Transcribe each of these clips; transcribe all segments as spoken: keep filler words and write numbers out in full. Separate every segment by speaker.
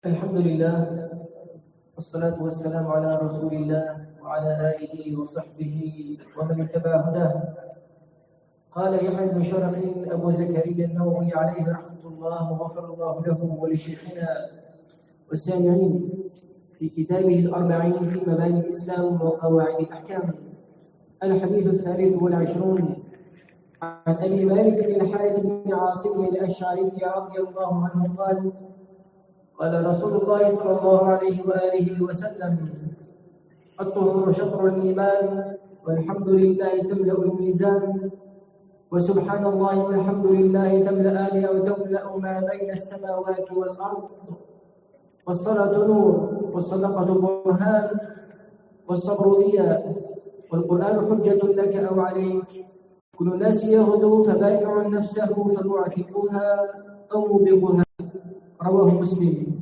Speaker 1: الحمد لله والصلاة والسلام على رسول الله وعلى آله وصحبه ومن اتبع هداه. قال يحيى بن شرف أبو زكريا النووي عليه رحمة الله وغفر الله له ولشيخنا والسامعين في كتابه الأربعين في مباني الإسلام وقواعد الأحكام. الحديث الثالث والعشرون عن أبي مالك بن الحارث بن عاصم الأشعري رضي الله عنه قال: قال رسول الله صلى الله عليه وآله وسلم: الطهور شطر الإيمان، والحمد لله تملأ الميزان، وسبحان الله والحمد لله تملأان أو تملأ ما بين السماوات والأرض، والصلاة نور، والصدقة برهان، والصبر ضياء، والقرآن حجة لك أو عليك، كل الناس يغدو فبائع نفسه فمعتقها أو مبغها. رواه مسلم.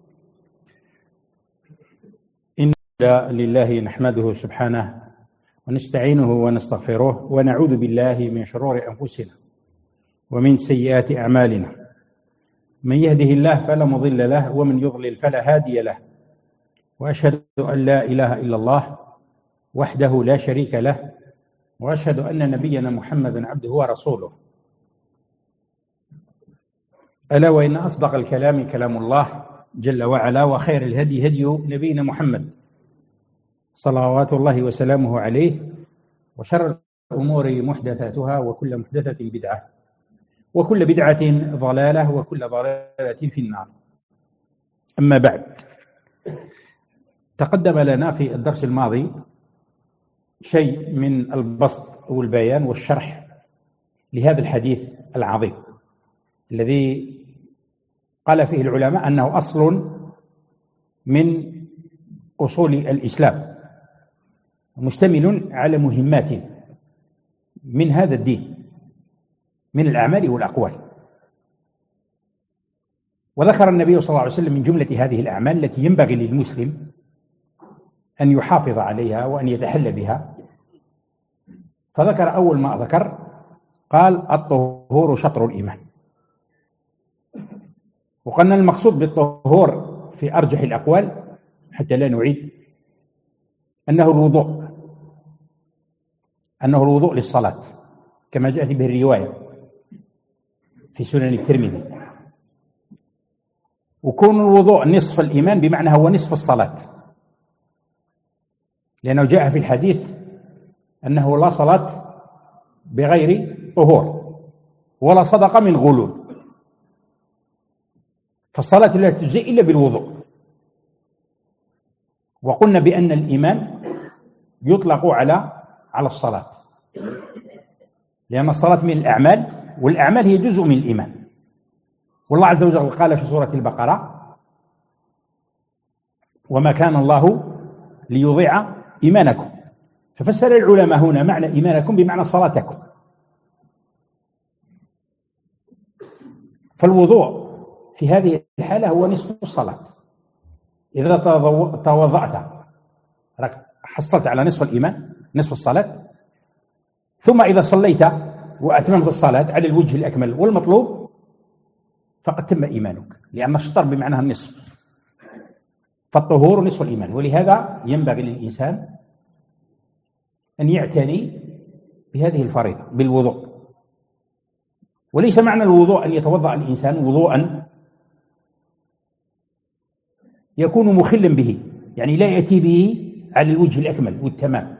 Speaker 2: إن لله نحمده سبحانه ونستعينه ونستغفره ونعوذ بالله من شرور أنفسنا ومن سيئات أعمالنا، من يهده الله فلا مضل له ومن يضلل فلا هادي له، وأشهد أن لا إله إلا الله وحده لا شريك له، وأشهد أن نبينا محمدا عبده ورسوله. ألا وإن أصدق الكلام كلام الله جل وعلا، وخير الهدي هدي نبينا محمد صلوات الله وسلامه عليه، وشر الأمور محدثاتها، وكل محدثة بدعة، وكل بدعة ضلالة، وكل ضلالة في النار. أما بعد، تقدم لنا في الدرس الماضي شيء من البسط والبيان والشرح لهذا الحديث العظيم الذي قال فيه العلماء أنه أصل من أصول الإسلام، مشتمل على مهمات من هذا الدين من الأعمال والأقوال. وذكر النبي صلى الله عليه وسلم من جملة هذه الأعمال التي ينبغي للمسلم أن يحافظ عليها وأن يتحلى بها، فذكر أول ما ذكر قال: الطهور شطر الإيمان. وقلنا المقصود بالطهور في أرجح الأقوال حتى لا نعيد أنه الوضوء أنه الوضوء للصلاة كما جاءت به الرواية في سنن الترمذي. وكون الوضوء نصف الإيمان بمعنى هو نصف الصلاة، لأنه جاء في الحديث أنه لا صلاة بغير طهور ولا صدقة من غلول، فالصلاة لا تجزئ إلا بالوضوء. وقلنا بأن الإيمان يطلق على على الصلاة، لأن الصلاة من الأعمال، والأعمال هي جزء من الإيمان. والله عز وجل قال في سورة البقرة: وما كان الله ليضيع إيمانكم. ففسر العلماء هنا معنى إيمانكم بمعنى صلاتكم. فالوضوء في هذه الحالة هو نصف الصلاة. إذا توضأت حصلت على نصف الإيمان، نصف الصلاة. ثم إذا صليت وأتممت الصلاة على الوجه الأكمل والمطلوب فقد تم إيمانك، لأن الشطر بمعنى النصف، فالطهور نصف الإيمان. ولهذا ينبغي للإنسان أن يعتني بهذه الفريضة بالوضوء. وليس معنى الوضوء أن يتوضأ الإنسان وضوءا يكون مخلا به، يعني لا يأتي به على الوجه الأكمل والتمام.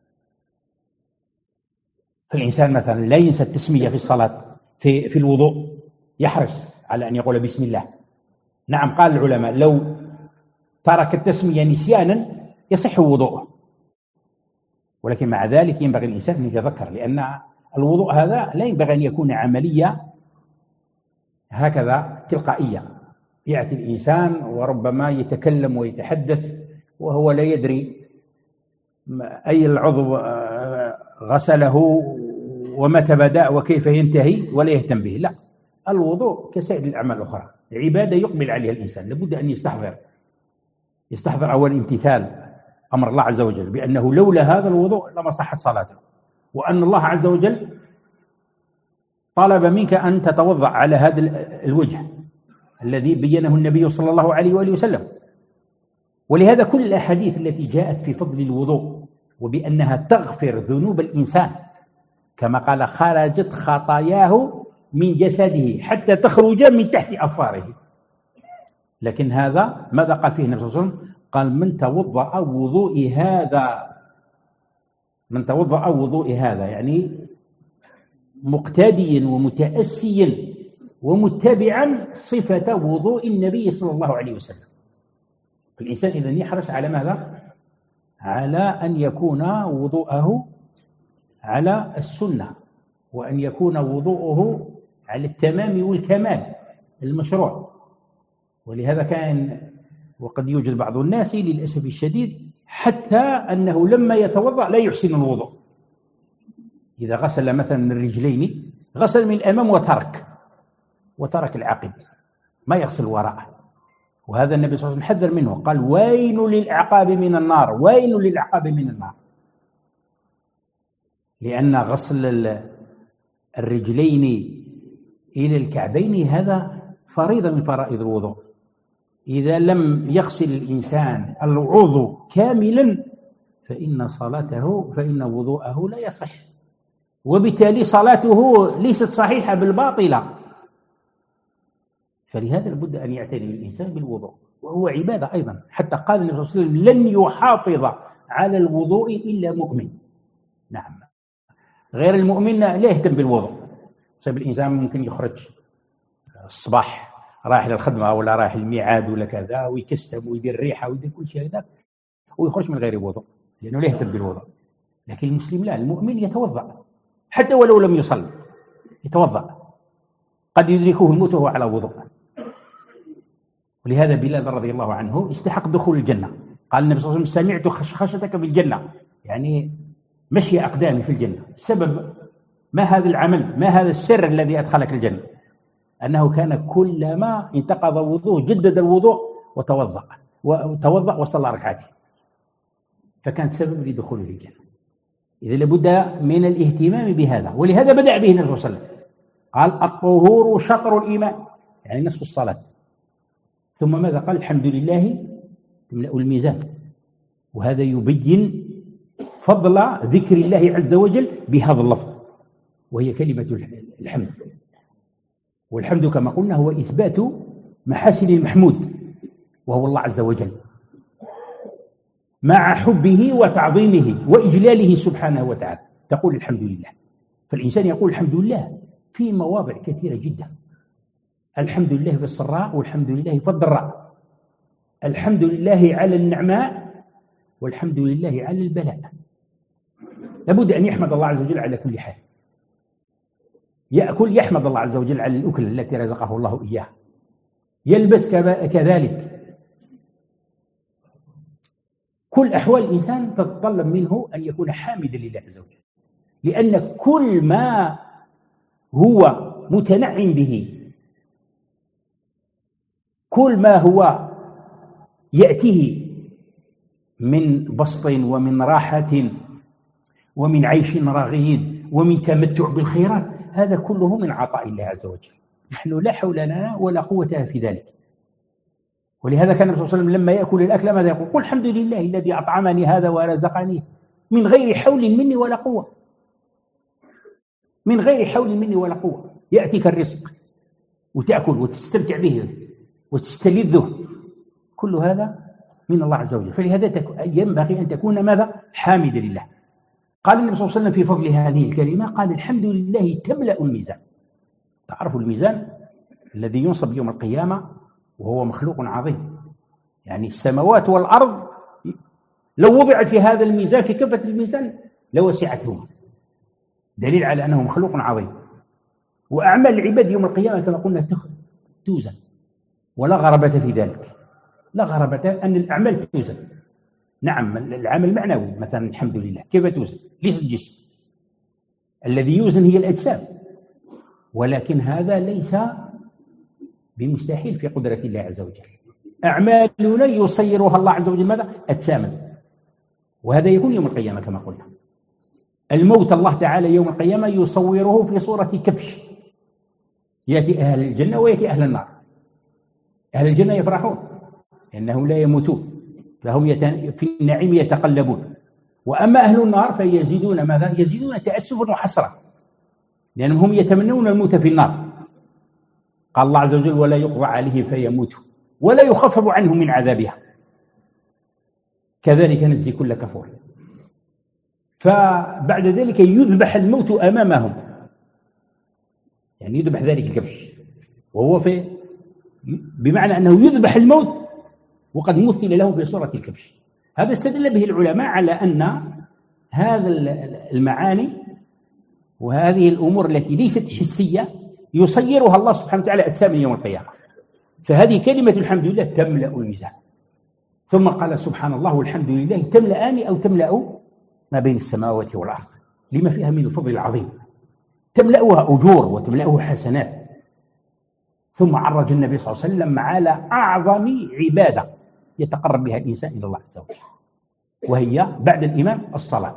Speaker 2: فالإنسان مثلا لا ينسى التسمية في الصلاة في, في الوضوء، يحرص على أن يقول بسم الله. نعم، قال العلماء لو ترك التسمية نسيانا يصح وضوءه، ولكن مع ذلك ينبغي الإنسان أن يتذكر، لأن الوضوء هذا لا ينبغي أن يكون عملية هكذا تلقائية. يأتي الإنسان وربما يتكلم ويتحدث وهو لا يدري أي العضو غسله ومتى بدأ وكيف ينتهي ولا يهتم به. لا، الوضوء كسائر الأعمال الأخرى عبادة يقبل عليها الإنسان، لابد أن يستحضر يستحضر أول امتثال أمر الله عز وجل بأنه لولا هذا الوضوء لما صحت صلاته، وأن الله عز وجل طلب منك أن تتوضأ على هذا الوجه الذي بينه النبي صلى الله عليه وآله وسلم. ولهذا كل الأحاديث التي جاءت في فضل الوضوء وبأنها تغفر ذنوب الإنسان، كما قال خرجت خطاياه من جسده حتى تخرج من تحت أظفاره. لكن هذا ماذا قال فيه النبي صلى الله عليه وسلم؟ قال من توضأ وضوء هذا من توضأ وضوء هذا يعني مقتديا ومتأسيا ومتبعا صفة وضوء النبي صلى الله عليه وسلم. الإنسان إذن يحرص على ماذا؟ على أن يكون وضوءه على السنة، وأن يكون وضوءه على التمام والكمال المشروع. ولهذا كان وقد يوجد بعض الناس للأسف الشديد حتى أنه لما يتوضأ لا يحسن الوضوء. إذا غسل مثلا الرجلين غسل من الأمام وترك وترك العقب، ما يغسل وراءه. وهذا النبي صلى الله عليه وسلم حذر منه، قال ويل للأعقاب من النار، ويل للأعقاب من النار. لأن غسل الرجلين إلى الكعبين هذا فريضة من فرائض الوضوء. إذا لم يغسل الإنسان العضو كاملا فإن صلاته فإن وضوءه لا يصح، وبالتالي صلاته ليست صحيحة بالباطلة. فلهذا لابد أن يعتني الإنسان بالوضوء، وهو عبادة أيضا. حتى قال النبي صلى الله عليه وسلم لن يحافظ على الوضوء إلا مؤمن. نعم، غير المؤمن لا يهتم بالوضوء. صيب الإنسان ممكن يخرج الصباح رايح للخدمة ولا رايح الميعاد ولا كذا ويكستم ويدير ريحة ويدير كل شيء هذا ويخرج من غير وضوء لأنه لا يهتم بالوضوء. لكن المسلم لا، المؤمن يتوضأ حتى ولو لم يصل، يتوضأ، قد يدركه الموت وهو على وضوء. ولهذا بلال رضي الله عنه استحق دخول الجنة. قال النبي صلى الله عليه وسلم سمعت خشخشتك بالجنة، يعني مشي أقدامي في الجنة. السبب ما هذا العمل، ما هذا السر الذي أدخلك الجنة؟ أنه كان كلما انتقض وضوء جدد الوضوء وتوضأ وتوضأ وصلى ركعتين، فكان سبب لدخوله الجنة. إذا لابد من الاهتمام بهذا. ولهذا بدأ به النبي صلى الله عليه وسلم، قال الطهور شطر الإيمان، يعني نصف الصلاة. ثم ماذا قال؟ الحمد لله تملأ الميزان. وهذا يبين فضل ذكر الله عز وجل بهذا اللفظ، وهي كلمة الحمد. والحمد كما قلنا هو إثبات محاسن المحمود وهو الله عز وجل، مع حبه وتعظيمه وإجلاله سبحانه وتعالى. تقول الحمد لله، فالإنسان يقول الحمد لله في مواضع كثيرة جدا. الحمد لله في السراء والحمد لله في الضراء، الحمد لله على النعماء والحمد لله على البلاء. لابد أن يحمد الله عز وجل على كل حال. يأكل يحمد الله عز وجل على الأكل التي رزقه الله إياه، يلبس كذلك. كل أحوال الإنسان تتطلب منه أن يكون حامدا لله عز وجل، لأن كل ما هو متنعم به، كل ما هو يأتيه من بسط ومن راحة ومن عيش رغيد ومن تمتع بالخيرات، هذا كله من عطاء الله عز وجل. نحن لا حول لنا ولا قوة في ذلك. ولهذا كان النبي صلى الله عليه وسلم لما يأكل الأكل ماذا يقول؟ قل الحمد لله الذي أطعمني هذا ورزقني من غير حول مني ولا قوة، من غير حول مني ولا قوة. يأتيك الرزق وتأكل وتستمتع به وتستلذه، كل هذا من الله عز وجل. فلهذا ينبغي أن تكون ماذا؟ حامدا لله. قال النبي صلى الله عليه وسلم في فضل هذه الكلمة، قال الحمد لله تملأ الميزان. تعرفوا الميزان الذي ينصب يوم القيامة وهو مخلوق عظيم، يعني السماوات والأرض لو وضعت في هذا الميزان في كفة الميزان لوسعتهما، دليل على أنه مخلوق عظيم. وأعمال العباد يوم القيامة كما قلنا توزن، ولا غرابة في ذلك، لا غرابة أن الأعمال توزن. نعم، العمل معنوي مثلا الحمد لله كيف توزن؟ ليس الجسم الذي يوزن، هي الأجسام، ولكن هذا ليس بمستحيل في قدرة الله عز وجل. أعمالنا يصيرها الله عز وجل ماذا؟ أجساما، وهذا يكون يوم القيامة كما قلنا. الموت الله تعالى يوم القيامة يصوره في صورة كبش، يأتي أهل الجنة ويأتي أهل النار. أهل الجنة يفرحون لأنهم لا يموتون، فهم يتن... في النعيم يتقلبون. وأما أهل النار فيزيدون ماذا؟ يزيدون تأسفا وحسرة، لأنهم يتمنون الموت في النار. قال الله عز وجل: ولا يقضى عليه فيموت ولا يخفف عنه من عذابها كذلك نجزي كل كفور. فبعد ذلك يذبح الموت أمامهم، يعني يذبح ذلك الكبش، وهو في بمعنى أنه يذبح الموت وقد مثل له في صورة الكبش. هذا استدل به العلماء على أن هذا المعاني وهذه الأمور التي ليست حسية يصيرها الله سبحانه وتعالى أجسام يوم القيامة. فهذه كلمة الحمد لله تملأ الميزان. ثم قال سبحان الله والحمد لله تملأان أو تملأ ما بين السماوات والأرض لما فيها من الفضل العظيم، تملأها أجور وتملأه حسنات. ثم عرج النبي صلى الله عليه وسلم على أعظم عبادة يتقرب بها الإنسان إلى الله عز وجل، وهي بعد الإيمان الصلاة.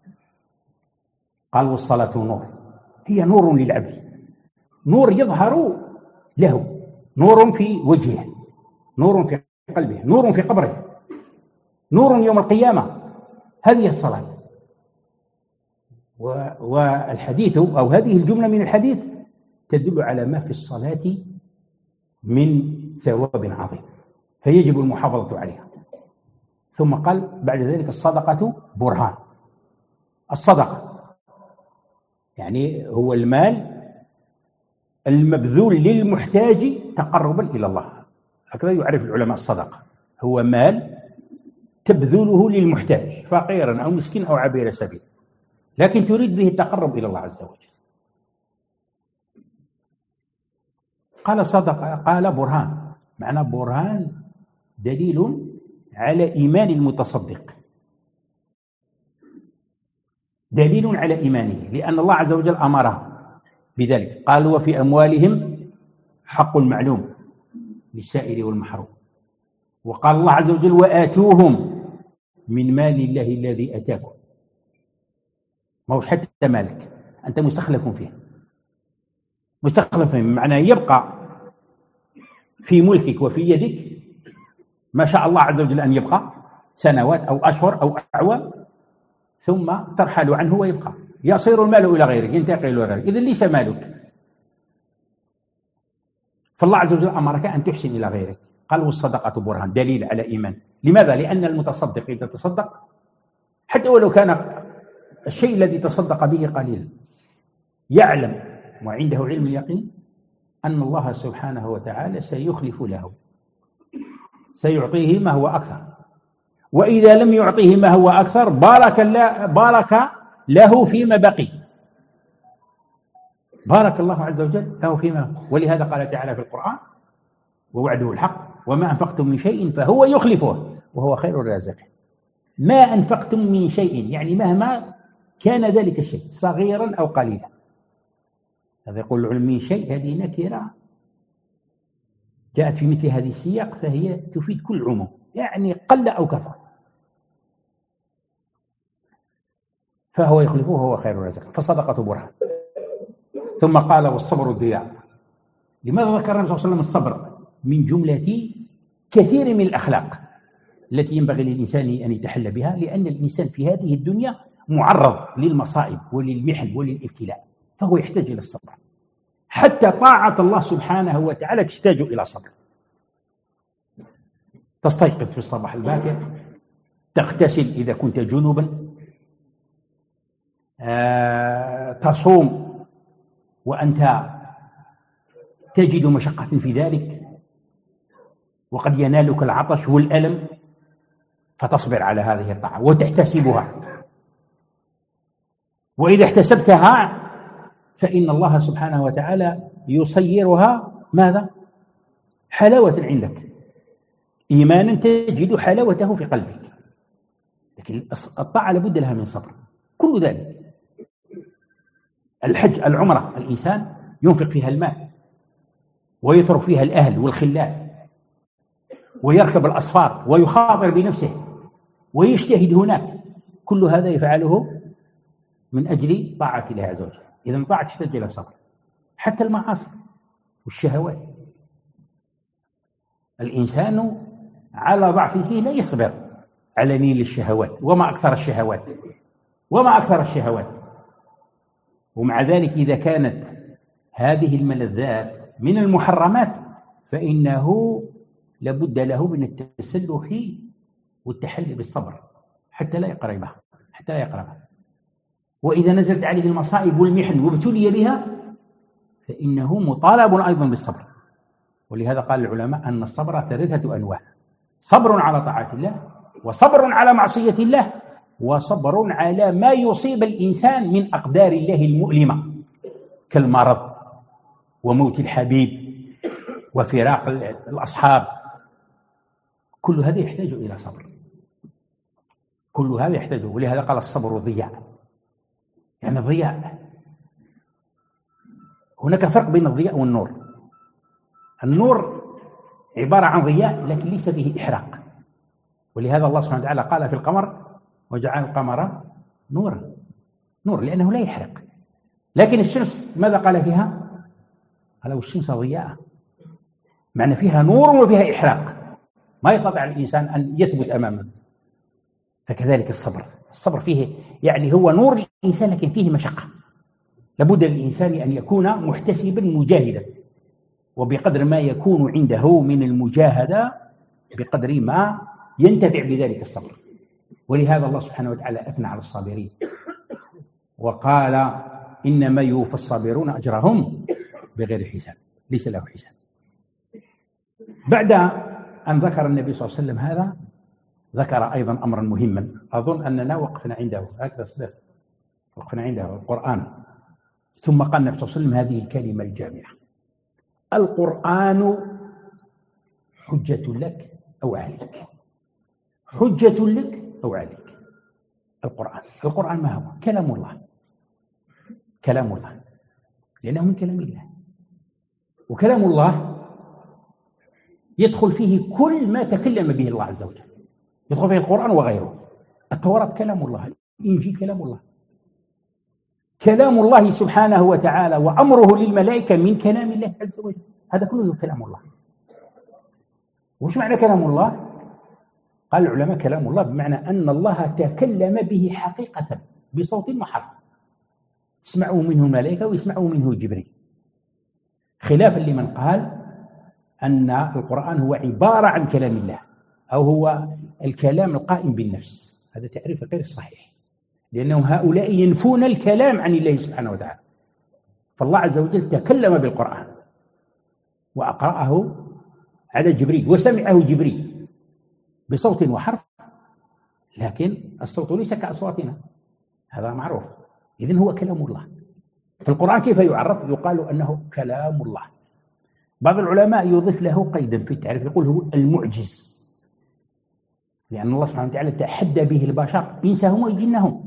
Speaker 2: قال: والصلاة نور، هي نور للعبد، نور يظهر له، نور في وجهه، نور في قلبه، نور في قبره، نور يوم القيامة. هذه الصلاة. والحديث أو هذه الجملة من الحديث تدل على ما في الصلاة من ثواب عظيم، فيجب المحافظة عليها. ثم قال بعد ذلك: الصدقة برهان. الصدقة يعني هو المال المبذول للمحتاج تقربا إلى الله، هكذا يعرف العلماء الصدقة، هو مال تبذله للمحتاج فقيرا أو مسكين أو عبير سبيل، لكن تريد به التقرب إلى الله عز وجل. قال صدقة، قال برهان، معنى برهان دليل على إيمان المتصدق، دليل على إيمانه، لأن الله عز وجل أمره بذلك. قال: وفي أموالهم حق معلوم للسائل والمحروم. وقال الله عز وجل: وآتوهم من مال الله الذي أتاكم. ما هوش حتى مالك، أنت مستخلف فيه، مستخلف فيه معناه يبقى في ملكك وفي يدك ما شاء الله عز وجل أن يبقى سنوات أو أشهر أو أعوام، ثم ترحل عنه ويبقى، يصير المال إلى غيرك، ينتقل إلى غيرك، إذن ليس مالك. فالله عز وجل أمرك أن تحسن إلى غيرك. قال: والصدقة برهان، دليل على إيمان. لماذا؟ لأن المتصدق إذا تصدق حتى ولو كان الشيء الذي تصدق به قليلا يعلم وعنده علم اليقين أن الله سبحانه وتعالى سيخلف له، سيعطيه ما هو أكثر، وإذا لم يعطيه ما هو أكثر بارك الله, بارك له فيما بقي، بارك الله عز وجل له فيما. ولهذا قال تعالى في القرآن: ووعده الحق وما أنفقتم من شيء فهو يخلفه وهو خير الرازقين. ما أنفقتم من شيء يعني مهما كان ذلك الشيء صغيرا أو قليلا. هذا يقول العلم من شيء، هذه نكرة جاءت في مثل هذه السياق فهي تفيد كل عموم، يعني قل أو كثر. فهو يخلفه وهو خير الرازقين، فالصدقة برهان. ثم قال: والصبر ضياء. لماذا ذكر النبي صلى الله عليه وسلم الصبر؟ من جملة كثير من الأخلاق التي ينبغي للإنسان أن يتحلى بها، لأن الإنسان في هذه الدنيا معرض للمصائب وللمحن وللابتلاء، فهو يحتاج إلى الصبر. حتى طاعة الله سبحانه وتعالى تحتاج إلى صبر. تستيقظ في الصباح الباكر، تغتسل إذا كنت جنوبا، آه، تصوم وأنت تجد مشقة في ذلك، وقد ينالك العطش والألم، فتصبر على هذه الطاعة وتحتسبها. وإذا احتسبتها فإن الله سبحانه وتعالى يصيرها ماذا؟ حلاوة عندك، إيمانا تجد حلاوته في قلبك. لكن الطاعة لابد لها من صبر. كل ذلك الحج، العمرة، الإنسان ينفق فيها المال ويترك فيها الأهل والخلان ويركب الأسفار ويخاطر بنفسه ويجتهد هناك، كل هذا يفعله من أجل طاعة الله عز وجل. إذا الطاعة تحتاج إلى صبر، حتى المعاصي والشهوات. الإنسان على ضعفه لا يصبر على نيل الشهوات، وما أكثر الشهوات وما أكثر الشهوات. ومع ذلك إذا كانت هذه الملذات من المحرمات فإنه لابد له من التسلح والتحلي بالصبر حتى لا يقربها حتى لا يقربها. وإذا نزلت عليه المصائب والمحن وابتلي بها فإنه مطالب أيضا بالصبر. ولهذا قال العلماء أن الصبر ثلاثة أنواع: صبر على طاعة الله، وصبر على معصية الله، وصبر على ما يصيب الإنسان من أقدار الله المؤلمة كالمرض وموت الحبيب وفراق الأصحاب. كل هذا يحتاج إلى صبر، كل هذا يحتاج. ولهذا قال الصبر ضياء، يعني ضياء. هناك فرق بين الضياء والنور. النور عبارة عن ضياء لكن ليس به إحراق. ولهذا الله سبحانه وتعالى قال في القمر: وجعل القمر نورا، نور لأنه لا يحرق. لكن الشمس ماذا قال فيها؟ قال والشمس ضياء، معنى فيها نور وفيها إحراق، ما يستطيع الإنسان أن يثبت أمامه. فكذلك الصبر، الصبر فيه يعني هو نور الإنسان لكن فيه مشقة. لابد للإنسان أن يكون محتسبا مجاهدا، وبقدر ما يكون عنده من المجاهدة بقدر ما ينتفع بذلك الصبر. ولهذا الله سبحانه وتعالى أثنى على الصابرين وقال: إنما يوفى الصابرون أجرهم بغير حساب، ليس له حساب. بعد أن ذكر النبي صلى الله عليه وسلم هذا ذكر أيضا أمرا مهما أظن أننا وقفنا عنده، هكذا صدق وقفنا عنده، القرآن. ثم قال النبي صلى الله عليه وسلم هذه الكلمة الجامعة: القرآن حجة لك أو عليك، حجة لك أو عليك. القرآن القرآن ما هو؟ كلام الله، كلام الله، لأنه من كلام الله. وكلام الله يدخل فيه كل ما تكلم به الله عز وجل، يدخل فيه القرآن وغيره. التوراة كلام الله، الإنجيل كلام الله، كلام الله سبحانه وتعالى، وأمره للملائكة من كلام الله عز وجل. هذا كله كلام الله. وش معنى كلام الله؟ قال العلماء كلام الله بمعنى أن الله تكلم به حقيقة بصوت وحرف، يسمعه منه الملائكة ويسمعه منه جبريل، خلافا لمن قال أن القرآن هو عبارة عن كلام الله أو هو الكلام القائم بالنفس. هذا تعريف غير صحيح، لأنه هؤلاء ينفون الكلام عن الله سبحانه وتعالى. فالله عز وجل تكلم بالقرآن وأقرأه على جبريل وسمعه جبريل بصوت وحرف، لكن الصوت ليس كأصواتنا، هذا معروف. إذن هو كلام الله. فالقرآن كيف يعرف؟ يقال أنه كلام الله. بعض العلماء يضيف له قيدا في التعريف، يقول هو المعجز، لأن الله سبحانه وتعالى تحدى به البشر إنسهم وجنهم.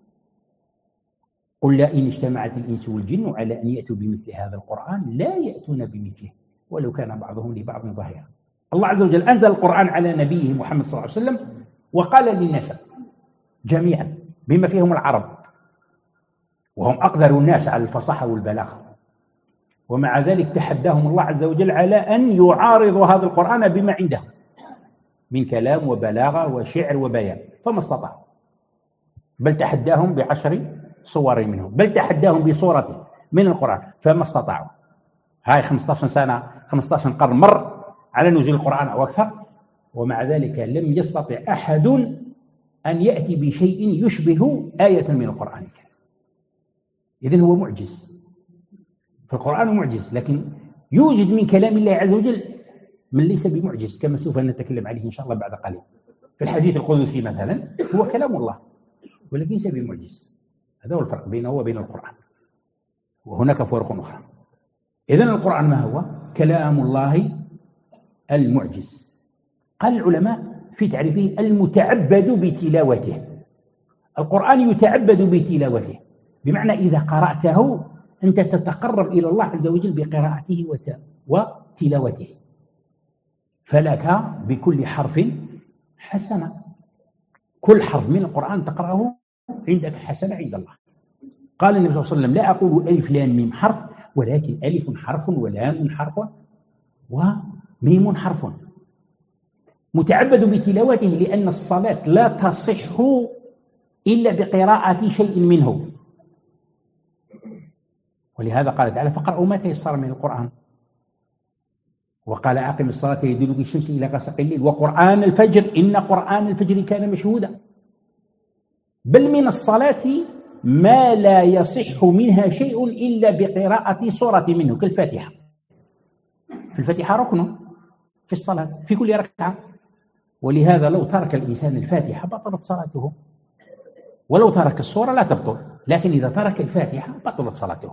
Speaker 2: قل لا إن اجتمعت الإنس والجن على أن يأتوا بمثل هذا القرآن لا يأتون بمثله ولو كان بعضهم لبعض ظهيرا. الله عز وجل أنزل القرآن على نبيه محمد صلى الله عليه وسلم وقال للناس جميعا بما فيهم العرب، وهم أقدر الناس على الفصاحة والبلاغة، ومع ذلك تحداهم الله عز وجل على أن يعارضوا هذا القرآن بما عندهم من كلام وبلاغة وشعر وبيان، فما استطاعوا. بل تحداهم بعشر صور منه، بل تحداهم بصورة من القرآن فما استطاعوا. هاي خمسة عشر سنة، خمسة عشر قرن مر على نزول القرآن أو أكثر، ومع ذلك لم يستطع أحد أن يأتي بشيء يشبه آية من القرآن الكريم. إذن هو معجز، فالقرآن معجز، لكن يوجد من كلام الله عز وجل من ليس بمعجز كما سوف نتكلم عليه إن شاء الله بعد قليل. في الحديث القدسي مثلا هو كلام الله ولكن ليس بمعجز. هذا هو الفرق بينه وبين القرآن، وهناك فرق أخرى. إذن القرآن ما هو؟ كلام الله المعجز. قال العلماء في تعريفه المتعبد بتلاوته. القرآن يتعبد بتلاوته، بمعنى إذا قرأته أنت تتقرب إلى الله عز وجل بقراءته وتلاوته، فلك بكل حرف حسنة. كل حرف من القرآن تقرأه عندك حسنة عند الله. قال النبي صلى الله عليه وسلم لا أقول ألف لام ميم حرف، ولكن ألف حرف ولام حرف وميم حرف. متعبد بتلاوته لأن الصلاة لا تصح إلا بقراءة شيء منه، ولهذا قال تعالى فاقرأوا ما تيسر من القرآن، وقال أقم الصلاة لدلوك الشمس إلى غسق الليل وقرآن الفجر إن قرآن الفجر كان مشهودا. بل من الصلاة ما لا يصح منها شيء إلا بقراءة سورة منه كالفاتحة. في الفاتحة ركن في الصلاة في كل ركعة، ولهذا لو ترك الإنسان الفاتحة بطلت صلاته، ولو ترك السورة لا تبطل، لكن إذا ترك الفاتحة بطلت صلاته.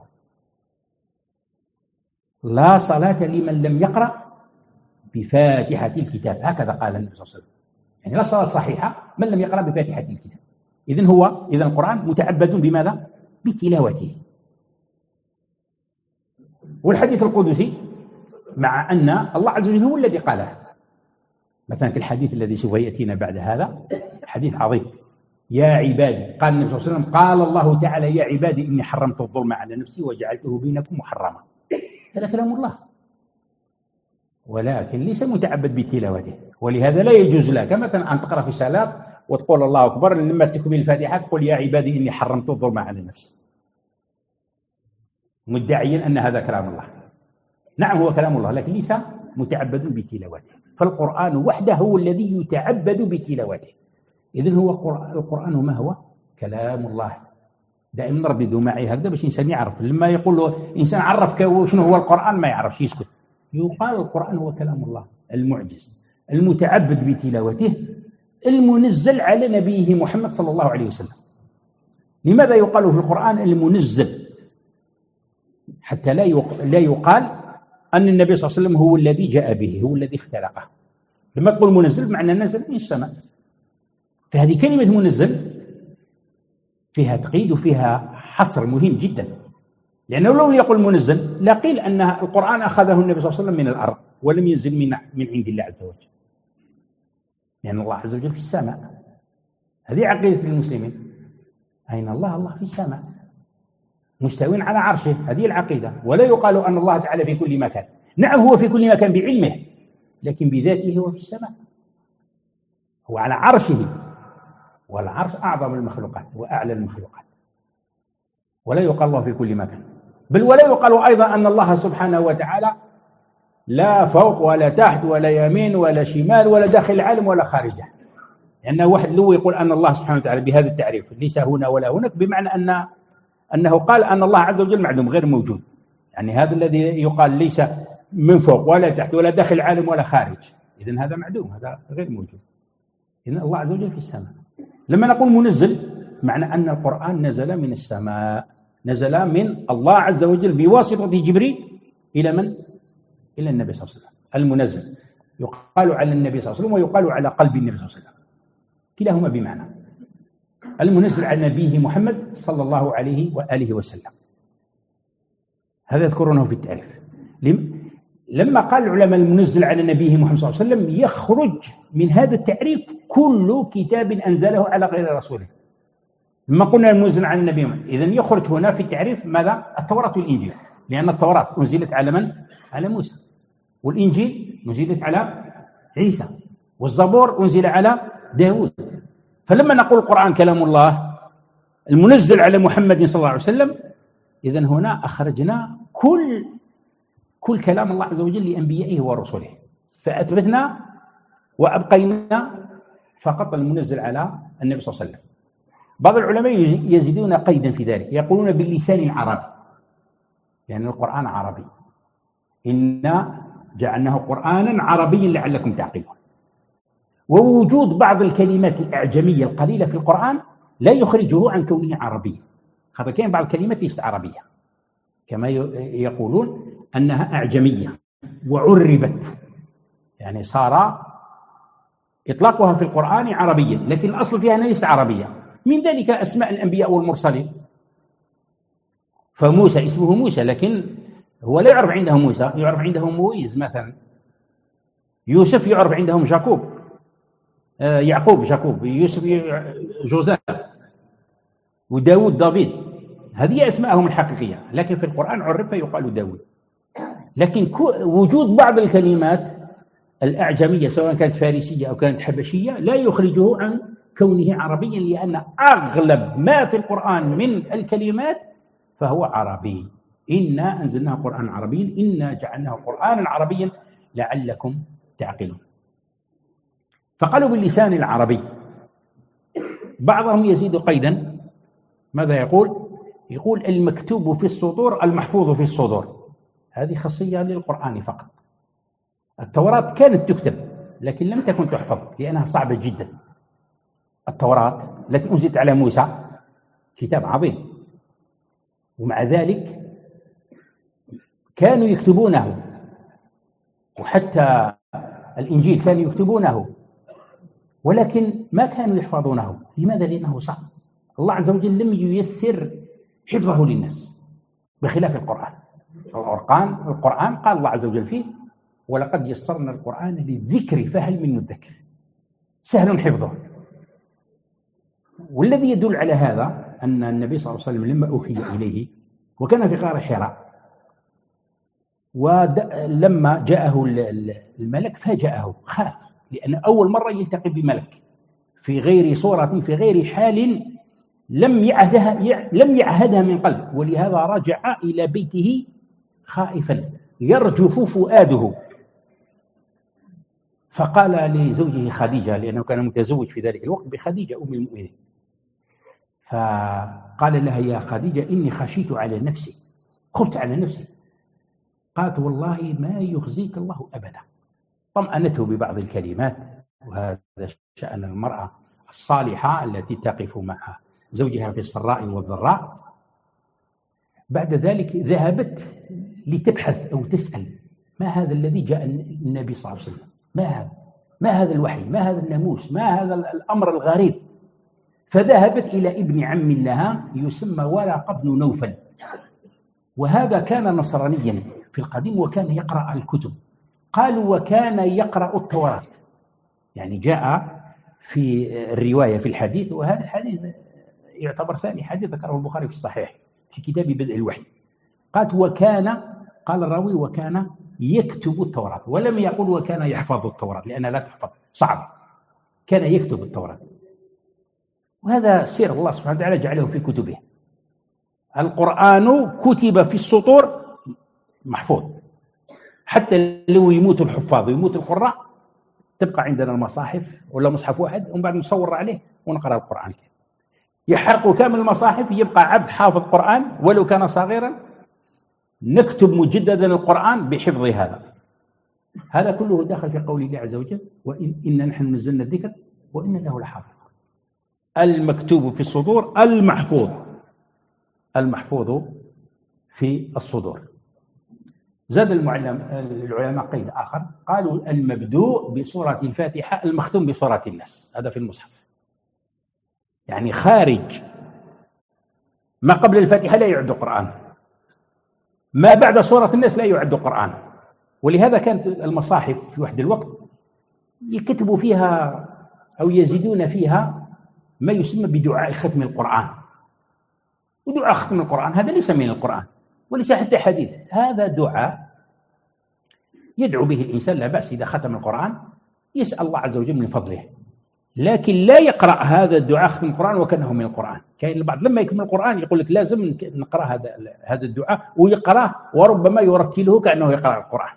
Speaker 2: لا صلاة لمن لم يقرأ بفاتحة الكتاب، هكذا قال النبي صلى الله عليه وسلم، يعني لا صلاة صحيحة من لم يقرأ بفاتحة الكتاب. إذن هو إذن القرآن متعبد بماذا؟ بتلاوته. والحديث القدسي مع أن الله عز وجل هو الذي قاله، مثلا الحديث الذي سوف يأتينا بعد هذا حديث عظيم، يا عبادي، قال النبي صلى الله عليه وسلم قال الله تعالى يا عبادي إني حرمت الظلم على نفسي وجعلته بينكم محرما. هذا كلام الله، ولكن ليس متعبد بتلاوته، ولهذا لا يجوز لك مثلا أن تقرأ في الصلاة وتقول الله أكبر لما تكمل الفاتحة تقول يا عبادي إني حرمت الظلم على نفسي، مدعيا أن هذا كلام الله. نعم هو كلام الله، لكن ليس متعبد بتلاوته، فالقرآن وحده هو الذي يتعبد بتلاوته. إذن هو القرآن ما هو؟ كلام الله. دائما نرددوا معي هكذا باش الإنسان يعرف، لما يقول له إنسان عرفك شنو هو القرآن ما يعرفش يسكت. يقال القرآن هو كلام الله المعجز المتعبد بتلاوته المنزل على نبيه محمد صلى الله عليه وسلم. لماذا يقال في القرآن المنزل؟ حتى لا لا يقال أن النبي صلى الله عليه وسلم هو الذي جاء به، هو الذي اختلقه. لما تقول منزل معنى نزل من السماء، فهذه كلمة منزل فيها تقييد وفيها حصر مهم جدا، لأنه لو يقول منزل لقيل أن القرآن أخذه النبي صلى الله عليه وسلم من الأرض ولم ينزل من من عند الله عز وجل، لأن الله عز وجل في السماء. هذه عقيدة المسلمين، أين الله؟ الله في السماء مستوٍ على عرشه، هذه العقيدة. ولا يقال أن الله تعالى في كل مكان، نعم هو في كل مكان بعلمه، لكن بذاته هو في السماء، هو على عرشه، والعرش أعظم المخلوقات وأعلى المخلوقات. ولا يقال الله في كل مكان، بل ولا يقال أيضا أن الله سبحانه وتعالى لا فوق ولا تحت ولا يمين ولا شمال ولا داخل العالم ولا خارجه، لأنه واحد لو يقول أن الله سبحانه وتعالى بهذا التعريف ليس هنا ولا هناك، بمعنى أن أنه قال أن الله عز وجل معدوم غير موجود. يعني هذا الذي يقال ليس من فوق ولا تحت ولا داخل العالم ولا خارج، إذن هذا معدوم، هذا غير موجود. إذن الله عز وجل في السماء. لما نقول منزل معنى أن القرآن نزل من السماء، نزل من الله عز وجل بواسطة جبريل إلى من؟ إلى النبي صلى الله عليه وسلم. المنزل يقال على النبي صلى الله عليه وسلم ويقال على قلب النبي صلى الله عليه وسلم، كلاهما بمعنى. المنزل على نبيه محمد صلى الله عليه وآله وسلم، هذا يذكرونه في التعريف. لما قال العلماء المنزل على نبيه محمد صلى الله عليه وسلم يخرج من هذا التعريف كل كتاب أنزله على غير رسوله. لما قلنا المنزل على النبي محمد، إذن يخرج هنا في التعريف ماذا؟ التوراة والإنجيل، لأن التوراة أنزلت على من؟ على موسى، والإنجيل أنزلت على عيسى، والزبور أنزل على داود. فلما نقول القرآن كلام الله المنزل على محمد صلى الله عليه وسلم، إذن هنا أخرجنا كل كل كلام الله عز وجل لأنبيائه ورسله، فأثبتنا وأبقينا فقط المنزل على النبي صلى الله عليه وسلم. بعض العلماء يزيدون قيدا في ذلك، يقولون باللسان العربي، لأن القرآن عربي، إنا جعلناه قرآنا عربيا لعلكم تعقلون. ووجود بعض الكلمات الأعجمية القليلة في القرآن لا يخرجه عن كونه عربيا. هذا كان بعض الكلمات ليست عربية، كما يقولون أنها أعجمية وعربت، يعني صار إطلاقها في القرآن عربيا، لكن الأصل فيها ليست عربية. من ذلك أسماء الأنبياء والمرسلين، فموسى اسمه موسى لكن هو لا يعرف عنده موسى، يعرف عنده مويز مثلا. يوسف يعرف عندهم جاكوب، يعقوب جاكوب، يوسف جوزيف، وداود دافيد، هذه أسماءهم الحقيقية، لكن في القرآن عرف يقال داود. لكن وجود بعض الكلمات الأعجمية سواء كانت فارسية أو كانت حبشية لا يخرجه عن كونه عربيا، لأن أغلب ما في القرآن من الكلمات فهو عربي. إنا أنزلناه قرآن عربيا إنا جعلناه قرآنا عربيا لعلكم تعقلون. فقالوا باللسان العربي. بعضهم يزيد قيدا، ماذا يقول؟ يقول المكتوب في الصدور المحفوظ في الصدور. هذه خاصية للقرآن فقط. التوراة كانت تكتب لكن لم تكن تحفظ لأنها صعبة جدا. التوراة التي أنزلت على موسى كتاب عظيم، ومع ذلك كانوا يكتبونه، وحتى الإنجيل كانوا يكتبونه، ولكن ما كانوا يحفظونه. لماذا؟ لأنه صعب. الله عز وجل لم ييسر حفظه للناس بخلاف القرآن. القرآن القرآن قال الله عز وجل فيه ولقد يسرنا القرآن للذكر فهل من مدكر، سهل حفظه. والذي يدل على هذا أن النبي صلى الله عليه وسلم لما أوحي إليه وكان في غار حراء، ولما جاءه الملك فاجأه، خاف، لأن أول مرة يلتقي بملك في غير صورة في غير حال لم يعهدها لم يعهدها من قلب، ولهذا رجع إلى بيته خائفا يرجف فؤاده. فقال لزوجه خديجة، لأنه كان متزوج في ذلك الوقت بخديجة أم المؤمنين، فقال لها يا خديجة إني خشيت على نفسي، خفت على نفسي. قالت والله ما يخزيك الله أبدا. طمأنته ببعض الكلمات، وهذا شأن المرأة الصالحة التي تقف مع زوجها في السراء والضراء. بعد ذلك ذهبت لتبحث أو تسأل ما هذا الذي جاء النبي صلى الله عليه وسلم، ما هذا ما هذا الوحي، ما هذا الناموس، ما هذا الأمر الغريب. فذهبت إلى ابن عم لها يسمى ورقة بن نوفل، وهذا كان نصرانيا في القديم وكان يقرأ الكتب. قالوا وكان يقرأ التوراة، يعني جاء في الرواية في الحديث، وهذا الحديث يعتبر ثاني حديث ذكره البخاري في الصحيح في كتاب بدء الوحي. قالت وكان، قال الراوي وكان يكتب التوراة، ولم يقل وكان يحفظ التوراة لأنها لا تحفظ، صعب، كان يكتب التوراة. وهذا سير الله سبحانه وتعالى جعله في كتبه. القرآن كتب في السطور محفوظ، حتى لو يموت الحفاظ ويموت القراء تبقى عندنا المصاحف ولا مصحف واحد، ومن بعد نصور عليه ونقرأ القرآن. يحرق كامل المصاحف، يبقى عبد حافظ قرآن ولو كان صغيرا، نكتب مجددا القرآن بحفظ هذا. هذا كله داخل في قول الله عز وجل وإن إن نحن نزلنا الذكر وإن له لحافظ. المكتوب في الصدور المحفوظ، المحفوظ في الصدور. زاد العلماء قيد آخر، قالوا المبدوء بسورة الفاتحة المختوم بسورة الناس، هذا في المصحف، يعني خارج ما قبل الفاتحة لا يعد قرآن، ما بعد سورة الناس لا يعد قرآن. ولهذا كانت المصاحف في وحد الوقت يكتبوا فيها أو يزيدون فيها ما يسمى بدعاء ختم القرآن. ودعاء ختم القرآن هذا ليس من القرآن وليس حتى حديث، هذا دعاء يدعو به الإنسان، لا بأس إذا ختم القرآن يسأل الله عز وجل من فضله، لكن لا يقرأ هذا الدعاء ختم القرآن وكأنه من القرآن. كاين البعض لما يكمل القرآن يقول لك لازم نقرأ هذا هذا الدعاء ويقرأه، وربما يرتله كأنه يقرأ القرآن،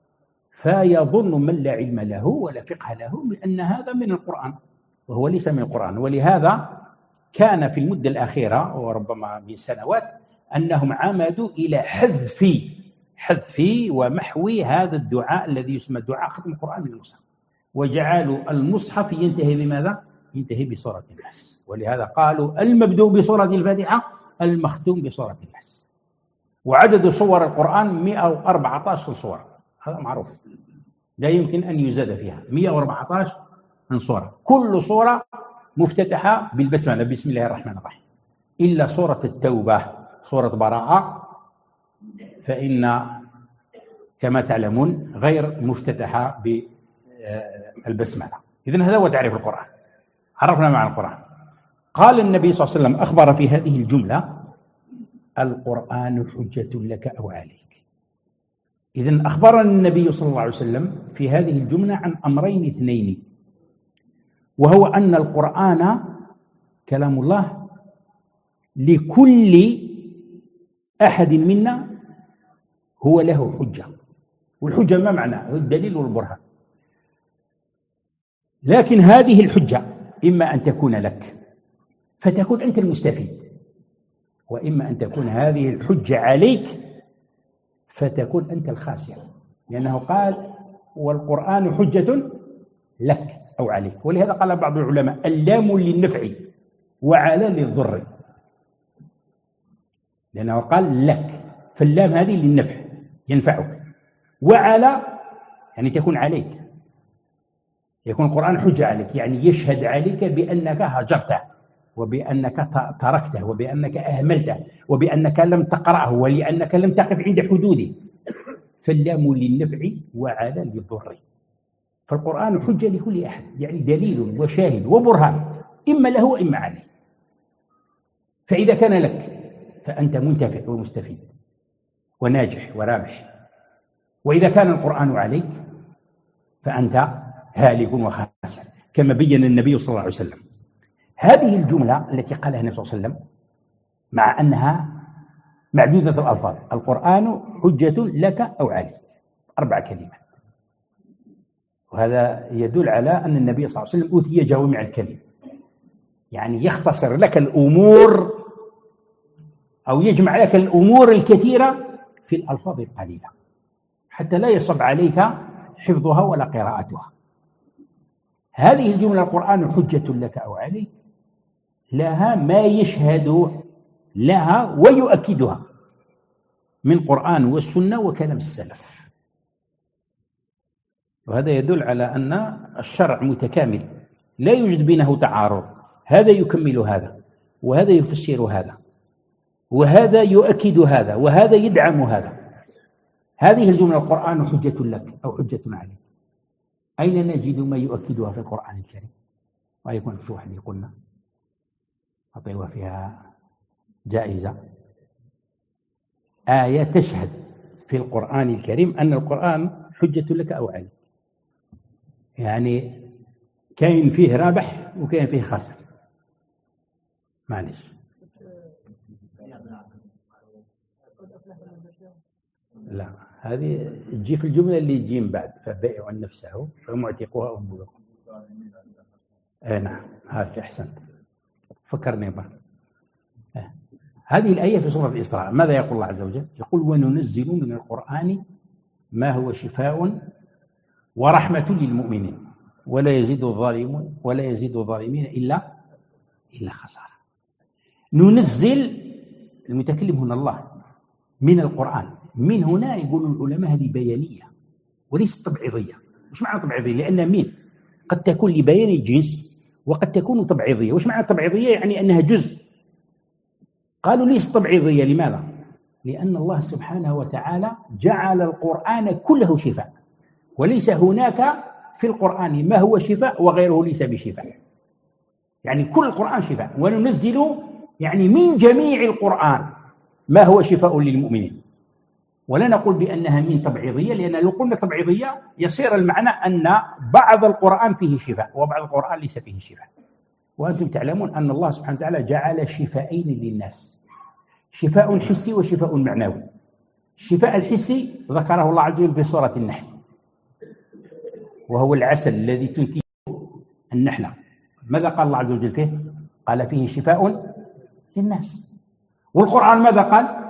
Speaker 2: فيظن من لا علم له ولا فقه له بأن هذا من القرآن وهو ليس من القرآن. ولهذا كان في المدة الأخيرة وربما من سنوات أنهم عمدوا إلى حذف حذف ومحو هذا الدعاء الذي يسمى دعاء ختم القرآن من المصحف، وجعلوا المصحف ينتهي بماذا؟ ينتهي بسورة الناس. ولهذا قالوا المبدوء بسورة الفاتحة المختوم بسورة الناس. وعدد صور القرآن مئة وأربعة عشر صورة، هذا معروف لا يمكن أن يزاد فيها، مئة وأربعة عشر من صورة، كل صورة مفتتحة بالبسملة بسم الله الرحمن الرحيم، إلا صورة التوبة صورة براءة فإن كما تعلمون غير مفتتحة بالبسملة. إذن هذا هو تعريف القرآن، عرفنا معنى القرآن. قال النبي صلى الله عليه وسلم أخبر في هذه الجملة القرآن حجة لك أو عليك. إذن أخبرنا النبي صلى الله عليه وسلم في هذه الجملة عن أمرين اثنين، وهو أن القرآن كلام الله لكل أحد منا هو له حجة، والحجة ما معنى؟ الدليل والبرهان. لكن هذه الحجة إما أن تكون لك فتكون أنت المستفيد، وإما أن تكون هذه الحجة عليك فتكون أنت الخاسر، لأنه قال والقرآن حجة لك أو عليك. ولهذا قال بعض العلماء اللام للنفع وعلى للضر، لأنه قال لك، فاللام هذه للنفع ينفعك، وعلى يعني تكون عليك، يكون القرآن حجة عليك، يعني يشهد عليك بأنك هجرته وبأنك تركته وبأنك أهملته وبأنك لم تقرأه ولأنك لم تقف عند حدوده. فاللام للنفع وعلى للضر، فالقرآن حجة لكل أحد، يعني دليل وشاهد وبرهان إما له وإما عليه. فإذا كان لك فأنت منتفع ومستفيد وناجح ورابح، وإذا كان القرآن عليك فأنت هالك وخاسر، كما بين النبي صلى الله عليه وسلم. هذه الجملة التي قالها النبي صلى الله عليه وسلم مع أنها معدودة الألفاظ، القرآن حجة لك أو عليك، أربع كلمات، وهذا يدل على أن النبي صلى الله عليه وسلم أوتي جوامع الكلم، يعني يختصر لك الأمور أو يجمع لك الأمور الكثيرة في الألفاظ القليلة حتى لا يصعب عليك حفظها ولا قراءتها. هذه الجملة القرآن حجة لك أو عليك لها ما يشهد لها ويؤكدها من القرآن والسنة وكلام السلف، وهذا يدل على أن الشرع متكامل لا يوجد بينه تعارض، هذا يكمل هذا وهذا يفسر هذا وهذا يؤكد هذا وهذا يدعم هذا. هذه الجملة القرآن حجة لك أو حجة عليك، أين نجد ما يؤكدها في القرآن الكريم؟ ويكون في واحد يقولنا أعطيها فيها جائزة، آية تشهد في القرآن الكريم أن القرآن حجة لك أو عليك، يعني كاين فيه رابح وكاين فيه خاسر. معلش لا، هذه تجي في الجملة اللي تجي من بعد، فبائع عن نفسه فمعتقها أم بلغ. آه نعم، هذا أحسن، فكرني بها. آه. هذه الآية في سورة الإسراء ماذا يقول الله عز وجل؟ يقول وننزل من القرآن ما هو شفاء ورحمة للمؤمنين ولا يزيد الظالمون ولا يزيد الظالمين إلا إلا خسارة. ننزل، المتكلم هنا الله، من القرآن، من هنا يقول العلماء هذه بيانية وليست تبعيضية. وش معنى تبعيضية؟ لأن من قد تكون لبيان الجنس وقد تكون تبعيضية. وش معنى تبعيضية؟ يعني أنها جزء. قالوا ليست تبعيضية، لماذا؟ لأن الله سبحانه وتعالى جعل القرآن كله شفاء، وليس هناك في القرآن ما هو شفاء وغيره ليس بشفاء، يعني كل القرآن شفاء. وننزل يعني من جميع القرآن ما هو شفاء للمؤمنين. ولا نقول بأنها من تبعيضية، لأن لو قلنا تبعيضية يصير المعنى أن بعض القرآن فيه شفاء وبعض القرآن ليس فيه شفاء. وأنتم تعلمون أن الله سبحانه وتعالى جعل شفائين للناس، شفاء حسي وشفاء معنوي. الشفاء الحسي ذكره الله عز وجل في سورة النحل، وهو العسل الذي تنتجه النحلة. ماذا قال الله عز وجل فيه؟ قال فيه شفاء للناس. والقرآن ماذا قال؟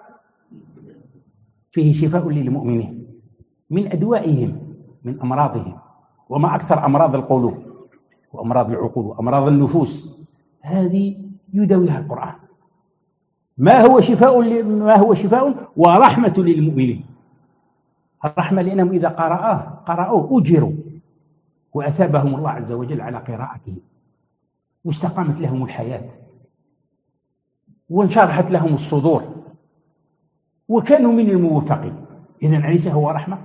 Speaker 2: فيه شفاء للمؤمنين من أدوائهم، من أمراضهم. وما أكثر أمراض القلوب وأمراض العقول وأمراض النفوس، هذه يداويها القرآن. ما هو شفاء ما هو شفاء ورحمة للمؤمنين. الرحمة لأنهم إذا قرأوه قرأوه أجروا وأثابهم الله عز وجل على قراءته، واستقامت لهم الحياة وانشرحت لهم الصدور وكانوا من الموفقين. إذن أليس هو رحمة؟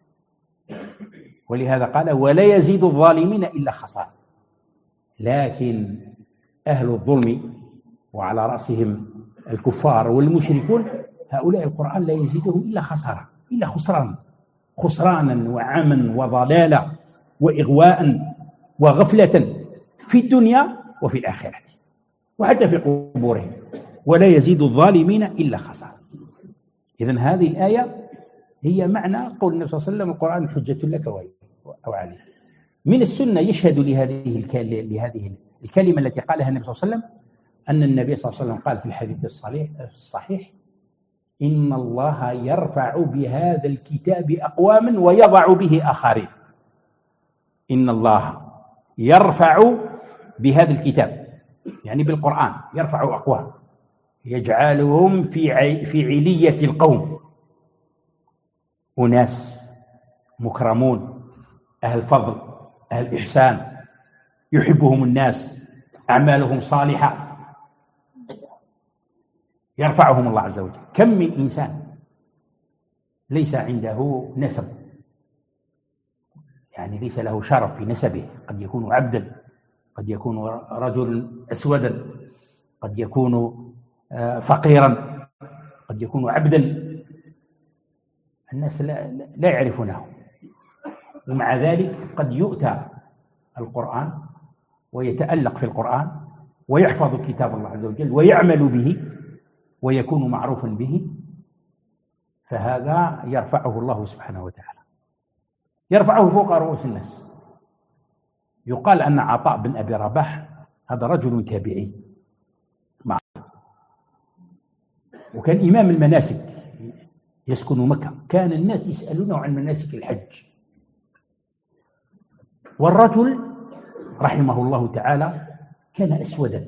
Speaker 2: ولهذا قال ولا يزيد الظالمين إلا خسارة. لكن أهل الظلم وعلى رأسهم الكفار والمشركون، هؤلاء القرآن لا يزيدهم إلا خسارة، إلا خسران، خسرانا وعاما وضلالا وإغواء وغفلة في الدنيا وفي الآخرة وحتى في قبورهم، ولا يزيد الظالمين إلا خسارة. إذن هذه الآية هي معنى قول النبي صلى الله عليه وسلم القرآن حجة لك أو عليك. من السنة يشهد لهذه لهذه الكلمة التي قالها النبي صلى الله عليه وسلم أن النبي صلى الله عليه وسلم قال في الحديث الصحيح الصحيح إن الله يرفع بهذا الكتاب أقواما ويضع به آخرين. إن الله يرفع بهذا الكتاب يعني بالقرآن، يرفع أقوام يجعلهم في في علية القوم، أناس مكرمون أهل فضل أهل إحسان يحبهم الناس أعمالهم صالحة، يرفعهم الله عز وجل. كم من إنسان ليس عنده نسب، يعني ليس له شرف في نسبه، قد يكون عبدا، قد يكون رجل أسودا، قد يكون فقيرا، قد يكون عبدا، الناس لا, لا يعرفونه، ومع ذلك قد يؤتى القرآن ويتألق في القرآن ويحفظ كتاب الله عز وجل ويعمل به ويكون معروفا به، فهذا يرفعه الله سبحانه وتعالى، يرفعه فوق رؤوس الناس. يقال أن عطاء بن أبي رباح هذا رجل تابعي وكان إمام المناسك يسكن مكة، كان الناس يسألونه عن مناسك الحج، والرجل رحمه الله تعالى كان أسودا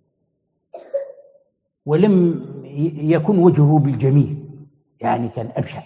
Speaker 2: ولم يكن وجهه بالجميل، يعني كان أبشع،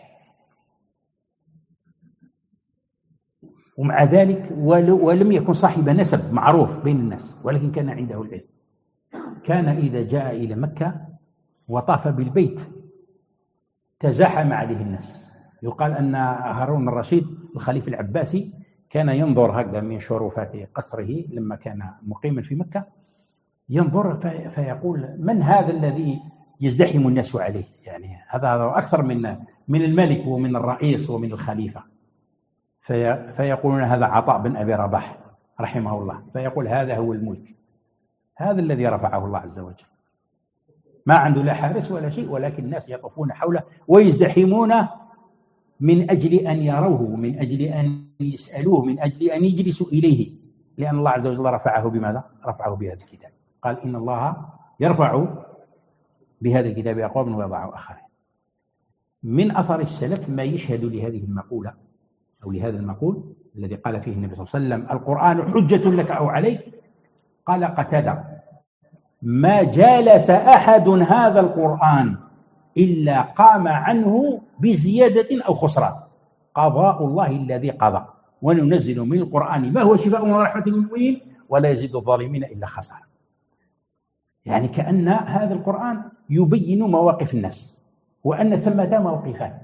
Speaker 2: ومع ذلك ولم يكن صاحب نسب معروف بين الناس، ولكن كان عنده العلم. كان إذا جاء إلى مكة وطاف بالبيت تزاحم عليه الناس. يقال أن هارون الرشيد الخليفة العباسي كان ينظر هكذا من شرفات قصره لما كان مقيما في مكة، ينظر فيقول من هذا الذي يزدحم الناس عليه، يعني هذا أكثر من من الملك ومن الرئيس ومن الخليفة. في فيقولون هذا عطاء بن أبي رباح رحمه الله، فيقول هذا هو الملك، هذا الذي رفعه الله عز وجل، ما عنده لا حارس ولا شيء، ولكن الناس يطوفون حوله ويزدحمون من أجل أن يروه، من أجل أن يسألوه، من أجل أن يجلسوا إليه، لأن الله عز وجل رفعه بماذا؟ رفعه بهذا الكتاب. قال إن الله يرفع بهذا الكتاب أقواما ويضع آخرين. من أثر السلف ما يشهد لهذه المقولة أو لهذا المقول الذي قال فيه النبي صلى الله عليه وسلم القرآن حجة لك أو عليك. قال قتادة ما جالس أحد هذا القرآن إلا قام عنه بزيادة أو خسران، قضاء الله الذي قضى، وننزل من القرآن ما هو شفاء ورحمة للمؤمنين ولا يزيد الظالمين إلا خسارة. يعني كأن هذا القرآن يبين مواقف الناس، وأن ثمة موقفان،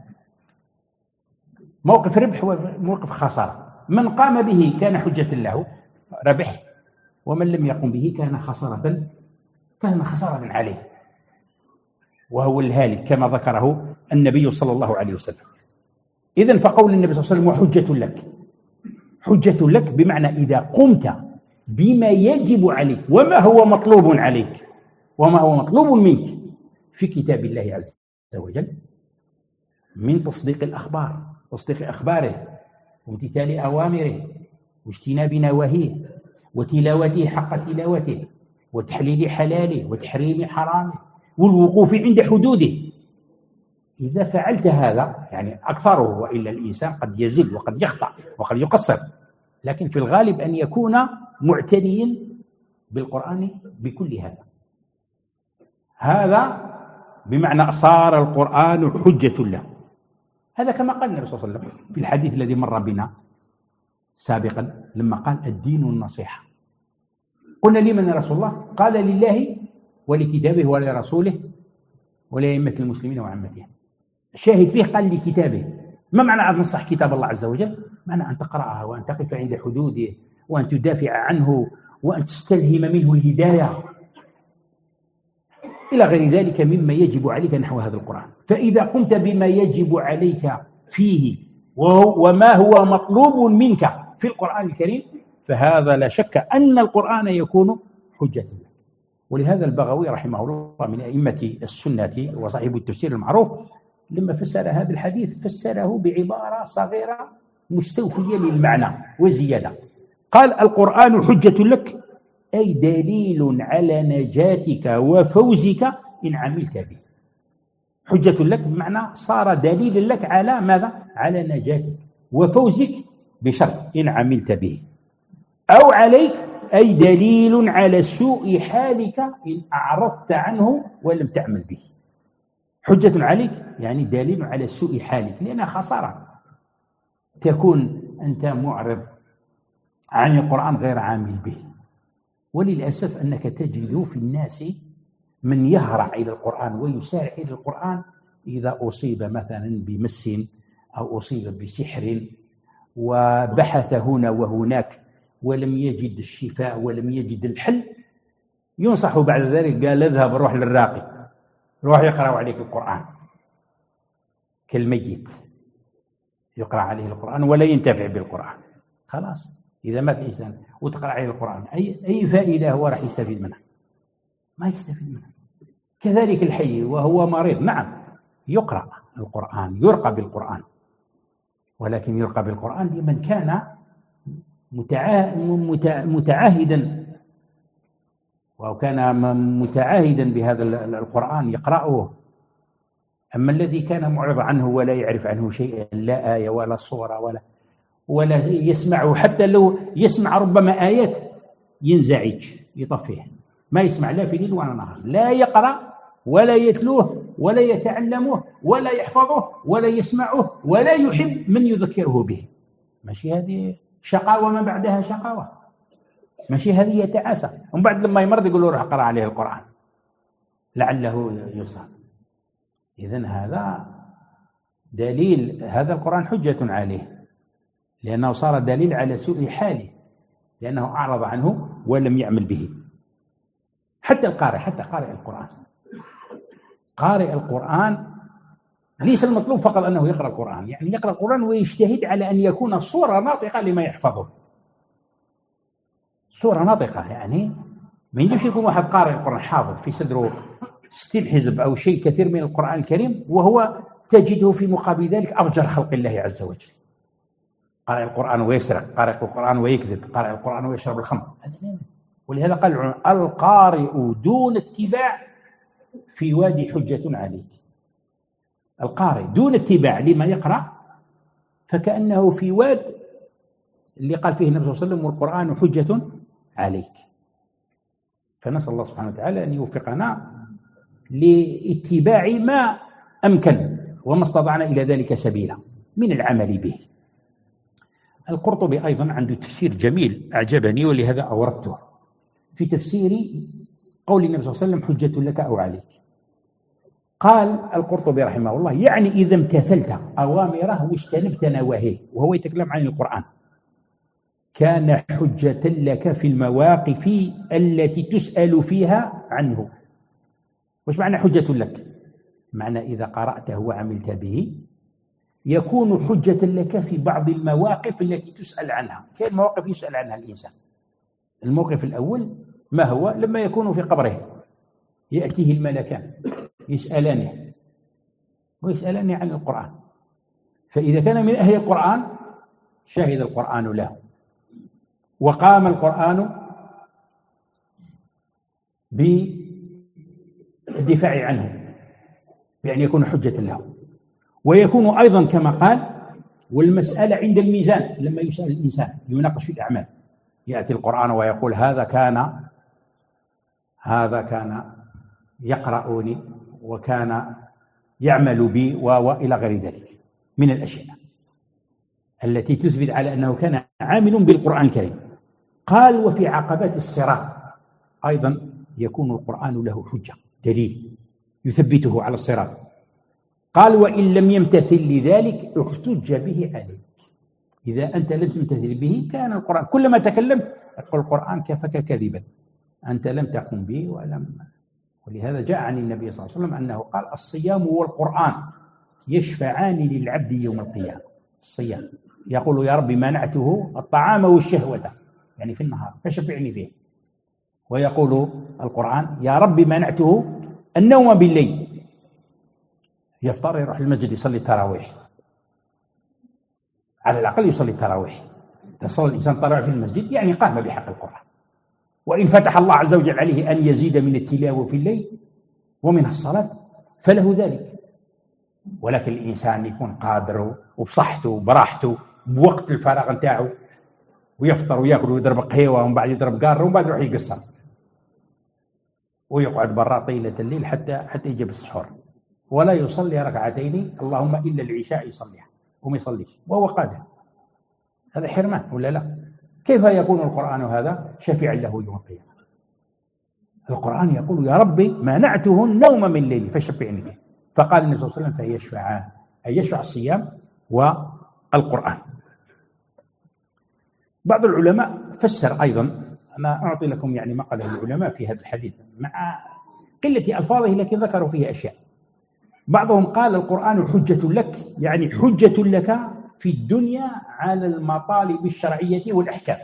Speaker 2: موقف ربح وموقف خسارة. من قام به كان حجة له ربح، ومن لم يقم به كان خسارة كان خسارة عليه، وهو الهالك كما ذكره النبي صلى الله عليه وسلم. إذن فقول النبي صلى الله عليه وسلم وحجة لك، حجة لك بمعنى إذا قمت بما يجب عليك وما هو مطلوب عليك وما هو مطلوب منك في كتاب الله عز وجل من تصديق الأخبار، تصديق أخباره وامتثال أوامره واجتناب نواهيه وتلاوته حق تلاوته وتحليل حلاله وتحريم حرامه والوقوف عند حدوده. إذا فعلت هذا، يعني أكثره، وإلا الإنسان قد يزيد وقد يخطأ وقد يقصر، لكن في الغالب أن يكون معتنيا بالقرآن بكل هذا. هذا بمعنى صار القرآن حجة له. هذا كما قال النبي صلى الله عليه وسلم في الحديث الذي مر بنا سابقا لما قال الدين النصيحة. قلنا لمن يا رسول الله؟ قال لله ولكتابه ولرسوله ولأئمة المسلمين وعامتهم. الشاهد فيه قال لكتابه. ما معنى أن تنصح كتاب الله عز وجل؟ معنى أن تقرأها وأن تقف عند حدوده وأن تدافع عنه وأن تستلهم منه الهداية إلى غير ذلك مما يجب عليك نحو هذا القرآن. فإذا قمت بما يجب عليك فيه وما هو مطلوب منك في القرآن الكريم، فهذا لا شك أن القرآن يكون حجة لك. ولهذا البغوي رحمه الله من أئمة السنة وصاحب التفسير المعروف لما فسر هذا الحديث فسره بعبارة صغيرة مستوفية للمعنى وزيادة. قال: القرآن حجة لك أي دليل على نجاتك وفوزك إن عملت به. حجة لك بمعنى صار دليل لك على ماذا؟ على نجاتك وفوزك بشرط إن عملت به، أو عليك أي دليل على سوء حالك إن أعرضت عنه ولم تعمل به. حجة عليك يعني دليل على سوء حالك، لأنها خسارة تكون أنت معرض عن القرآن غير عامل به. وللأسف أنك تجد في الناس من يهرع إلى القرآن ويسارع إلى القرآن إذا أصيب مثلا بمس أو أصيب بسحر وبحث هنا وهناك ولم يجد الشفاء ولم يجد الحل، ينصح بعد ذلك قال: اذهب روح للراقي، روح يقرأ عليك القرآن كالميت، يقرأ عليه القرآن ولا ينتفع بالقرآن. خلاص إذا مات إنسان وتقرأ عليه القرآن أي أي فائدة هو راح يستفيد منها؟ ما يستفيد منها. كذلك الحي وهو مريض، نعم يقرأ القرآن يرقى بالقرآن، ولكن يرقى بالقرآن لمن كان متعاهدا وكان متعاهدا بهذا القرآن يقرأه. أما الذي كان معرض عنه ولا يعرف عنه شيئا، لا آية ولا صورة ولا ولا يسمعه، حتى لو يسمع ربما آيات ينزعج يطفيه، ما يسمع لا في ليل ولا نهار، لا يقرأ ولا يتلوه ولا يتعلمه ولا يحفظه ولا يسمعه ولا يحب من يذكره به. ماشي هذه شقاوة ما بعدها شقاوة، ماشي هذه يتعاسى، ومن بعد لما يمرض يقول له روح اقرأ عليه القرآن لعله يصاب. إذن هذا دليل، هذا القرآن حجة عليه لأنه صار دليل على سوء حاله، لأنه أعرض عنه ولم يعمل به. حتى القارئ، حتى قارئ القرآن، قارئ القرآن ليس المطلوب فقط أنه يقرأ القرآن، يعني يقرأ القرآن ويجتهد على أن يكون صورة ناطقة لما يحفظه، صورة ناطقة. يعني ما يجبش يكون واحد قارئ القرآن حافظ في صدره ستين حزب أو شيء كثير من القرآن الكريم وهو تجده في مقابل ذلك أفجر خلق الله عز وجل، قارئ القرآن ويسرق، قارئ القرآن ويكذب، قارئ القرآن ويشرب الخمر. ولهذا قال القارئ دون اتباع في وادي حجة عليك. القارئ دون اتباع لما يقرأ فكأنه في واد اللي قال فيه النبي صلى الله عليه وسلم: والقرآن حجة عليك. فنسأل الله سبحانه وتعالى أن يوفقنا لاتباع ما أمكن وما استطعنا إلى ذلك سبيلا من العمل به. القرطبي أيضا عنده تفسير جميل أعجبني ولهذا أوردته في تفسير قول النبي صلى الله عليه وسلم: حجة لك أو عليك. قال القرطبي رحمه الله: يعني إذا امتثلت أوامره واجتنبت نواهيه، وهو يتكلم عن القرآن، كان حجة لك في المواقف التي تسأل فيها عنه. وش معنى حجة لك؟ معنى إذا قرأته وعملت به يكون حجة لك في بعض المواقف التي تسأل عنها. كاين مواقف يسأل عنها الإنسان. الموقف الأول ما هو؟ لما يكون في قبره يأتيه الملكان يسألانه ويسألانه عن القرآن، فإذا كان من أهل القرآن شهد القرآن له وقام القرآن بالدفاع عنه، يعني يكون حجة له. ويكون أيضا كما قال: والمسألة عند الميزان، لما يسأل الإنسان يناقش في الأعمال يأتي القرآن ويقول: هذا كان هذا كان يقرأني وكان يعمل بي وإلى غير ذلك من الأشياء التي تثبت على أنه كان عامل بالقرآن الكريم. قال: وفي عقبات الصراط أيضا يكون القرآن له حجة، دليل يثبته على الصراط. قال: وإن لم يمتثل لذلك احتج به عليك. إذا أنت لم تمتثل به كان القرآن كلما تكلمت يقول القرآن كفك كذبا، أنت لم تقم به ولم. ولهذا جاء عن النبي صلى الله عليه وسلم أنه قال: الصيام هو القرآن، يشفعان للعبد يوم القيامة. الصيام يقول يا رب منعته الطعام والشهوة يعني في النهار فشفعني فيه. ويقول القرآن يا رب منعته النوم بالليل، يفطر يروح المسجد يصلي التراويح، على الأقل يصلي التراويح. تصلي الإنسان التراويح في المسجد يعني قام بحق القرآن. وإن فتح الله عز وجل عليه أن يزيد من التلاوة في الليل ومن الصلاة فله ذلك. ولكن الإنسان يكون قادر وبصحته وبراحته بوقت الفراغ نتاعو ويفطر ويأكل ويضرب قهوة ومن بعد يضرب قارة ومن بعد يروح يقصر ويقعد برا طيلة الليل حتى حتى يجيب السحور ولا يصلي ركعتين اللهم إلا العشاء يصليها وما يصليش وهو قادر. هذا حرمان ولا لا؟ كيف يكون القرآن هذا شفيعا له يوم القيامة؟ القرآن يقول يا ربي منعته النوم من الليل فشفعني به. فقال النبي صلى الله عليه وسلم فيشفعان، أي يشفع الصيام والقرآن. بعض العلماء فسر أيضا، أنا أعطي لكم يعني ما قاله العلماء في هذا الحديث مع قلة ألفاظه لكن ذكروا فيه أشياء. بعضهم قال القرآن حجة لك، يعني حجة لك في الدنيا على المطالب الشرعية والأحكام.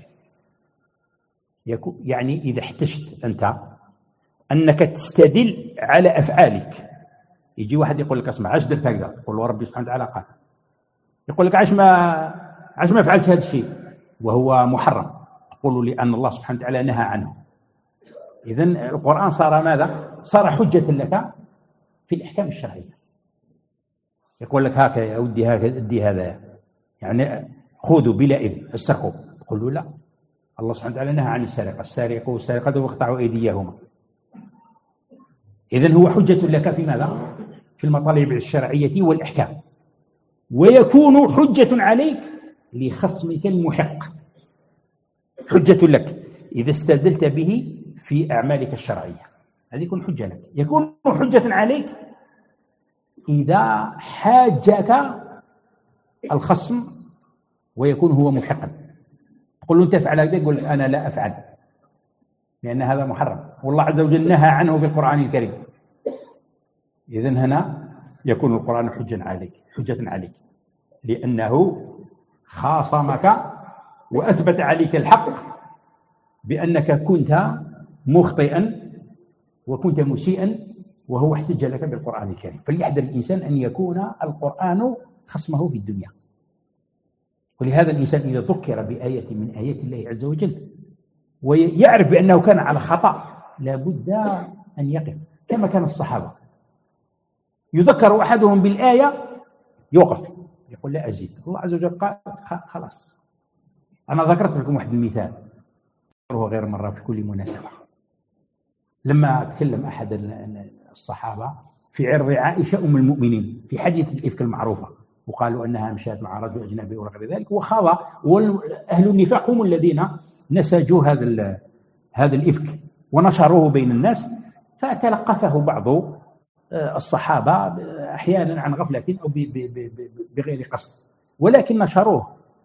Speaker 2: يعني إذا احتجت أنت أنك تستدل على أفعالك، يجي واحد يقول لك اسمع عاش درت هكذا، تقول له ربي سبحانه وتعالى قال، يقول لك عاش ما عاش ما فعلت هذا الشيء وهو محرم، تقول لأن الله سبحانه وتعالى نهى عنه. إذن القرآن صار ماذا؟ صار حجة لك في الأحكام الشرعية. يقول لك هكذا يا ودي هكذا ادي هذا، يعني خذوا بلا إذن استرقوا، تقول له لا، الله سبحانه وتعالى نهى عن السرقة، السارق والسارقة واقطعوا أيديهما. إذن هو حجة لك في ماذا؟ في المطالب الشرعية والأحكام. ويكون حجة عليك لخصمك المحق، حجة لك إذا استدلت به في أعمالك الشرعية، هذه يكون حجة لك. يكون حجة عليك إذا حاجك الخصم ويكون هو محقا، تقول له أنت افعل هذا، يقول أنا لا أفعل لأن هذا محرم والله عز وجل نهى عنه في القرآن الكريم. إذن هنا يكون القرآن حجة عليك، حجة عليك لأنه خاصمك وأثبت عليك الحق بأنك كنت مخطئا وكنت مسيئا وهو احتج لك بالقرآن الكريم. فليحذر الإنسان أن يكون القرآن خصمه في الدنيا. ولهذا الإنسان إذا ذكر بآية من آيات الله عز وجل ويعرف بأنه كان على خطأ لابد أن يقف كما كان الصحابة، يذكر أحدهم بالآية يوقف يقول لا أزيد، الله عز وجل قال خلاص. أنا ذكرت لكم واحد المثال هو غير مرة في كل مناسبة، لما تكلم أحد الصحابة في عرض عائشة أم المؤمنين في حادثة الإفك المعروفة، وقالوا أنها مشات مع رجل أجنبي وغير ذلك، وخاض وأهل النفاق هم الذين نسجوا هذا هذا الإفك ونشروه بين الناس، فتلقفه بعض الصحابة أحيانا عن غفلة أو بغير قصد، ولكن نشروه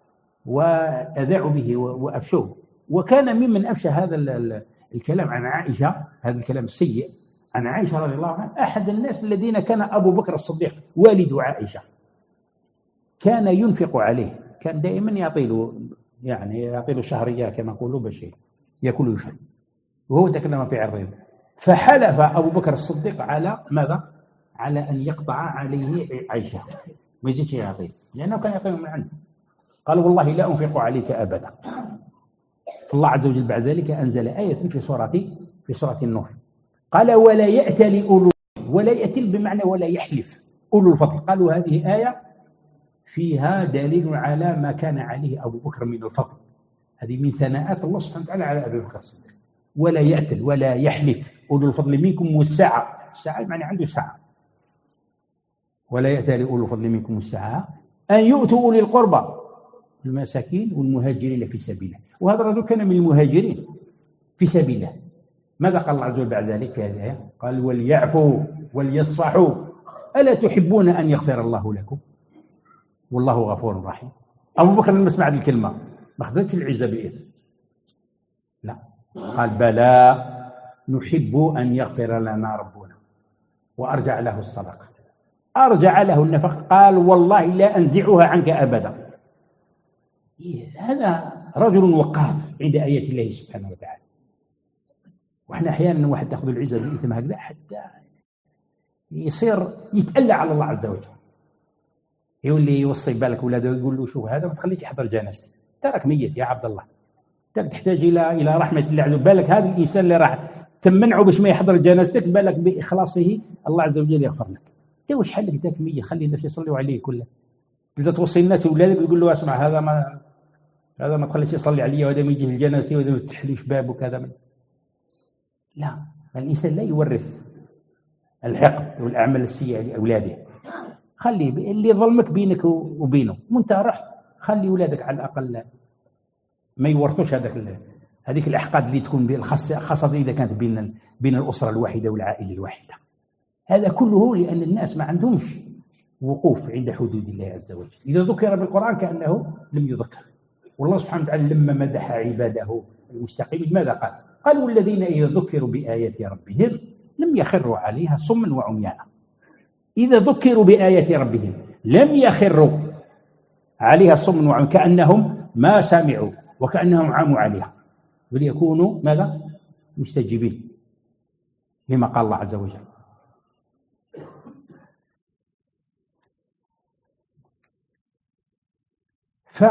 Speaker 2: وأذاعوا به وأفشوه. وكان ممن أفشى هذا الكلام عن عائشة، هذا الكلام السيء عن عائشة رضي الله عنها، أحد الناس الذين كان أبو بكر الصديق والد عائشة كان ينفق عليه، كان دائما يعطيله يعني يعطيله شهرية كما يقولوا باش يأكل ويشرب، وهو تكلم في عرضه. فحلف أبو بكر الصديق على ماذا؟ على أن يقطع عليه عائشة ما يزيدش يعطيه، لأنه كان يعطيه من عنده. قال والله لا أنفق عليك أبدا. فالله عز وجل بعد ذلك أنزل آية في سورة في سورة النور قال ولا يأتل أولو، ولا يأتل بمعنى ولا يحلف أولو الفضل. قالوا هذه آية فيها دليل على ما كان عليه أبو بكر من الفضل، هذه من ثناءات الله سبحانه وتعالى على أبي بكر الصديق. ولا يأتل ولا يحلف أولو الفضل منكم والسعة، السعة يعني عنده سعة، ولا يأتل أولو الفضل منكم والسعة أن يؤتوا أولي القربى المساكين والمهاجرين في سبيل الله. وهذا الرجل كان من المهاجرين في سبيل الله. ماذا قال الله عز وجل بعد ذلك في هذه الآية؟ قال وليعفوا وليصفحوا ألا تحبون أن يغفر الله لكم والله غفور رحيم. أبو بكر لما سمع هذه الكلمة ما أخذتش العزة بإذن، لا، قال بلى نحب أن يغفر لنا ربنا وأرجع له الصدقة. أرجع له النفق قال والله لا أنزعها عنك أبدا. هذا رجل وقاف عند آيات الله سبحانه وتعالى. وإحنا أحيانا واحد تأخذ العزة بالإثم هكذا حتى يصير يتألى على الله عز وجل، يولي يوصي بالك ولاده يقول له شوف هذا ما تخليش يحضر جنازتك، تراك ميت يا عبد الله، انت تحتاج الى الى رحمه الله عز وجل. بالك هذا الانسان اللي راح تمنعه باش ما يحضر جنازتك، بالك باخلاصه الله عز وجل يغفر لك. انت واش حلك انت ميت، خلي الناس يصلوا عليه كله. بدأ توصي الناس ولادك يقول له اسمع هذا ما هذا ما تخليش يصلي علي وهذا ما يجي لجنازتي وهذا ما تحليش باب وكذا من. لا، الانسان لا يورث الحقد والاعمال السيئه لاولاده. خلي اللي ظلمك بينك وبينه وانت رحت، خلي اولادك على الاقل ما يورثوش هذاك هذيك الاحقاد اللي تكون خاصه خاصه اذا كانت بين بين الاسره الواحده والعائله الواحده. هذا كله لان الناس ما عندهمش وقوف عند حدود الله عز وجل. اذا ذكر بالقران كانه لم يذكر. والله سبحانه وتعالى لما مدح عباده المستقيمين ماذا قال؟ قال والذين اذا ذكروا بايات ربهم لم يخروا عليها صما وعميانا. إذا ذكروا بآيات ربهم لم يخروا عليها صم وعمي كأنهم ما سمعوا وكأنهم عاموا عليها، وليكونوا ماذا؟ مستجيبين لما قال الله عز وجل. ف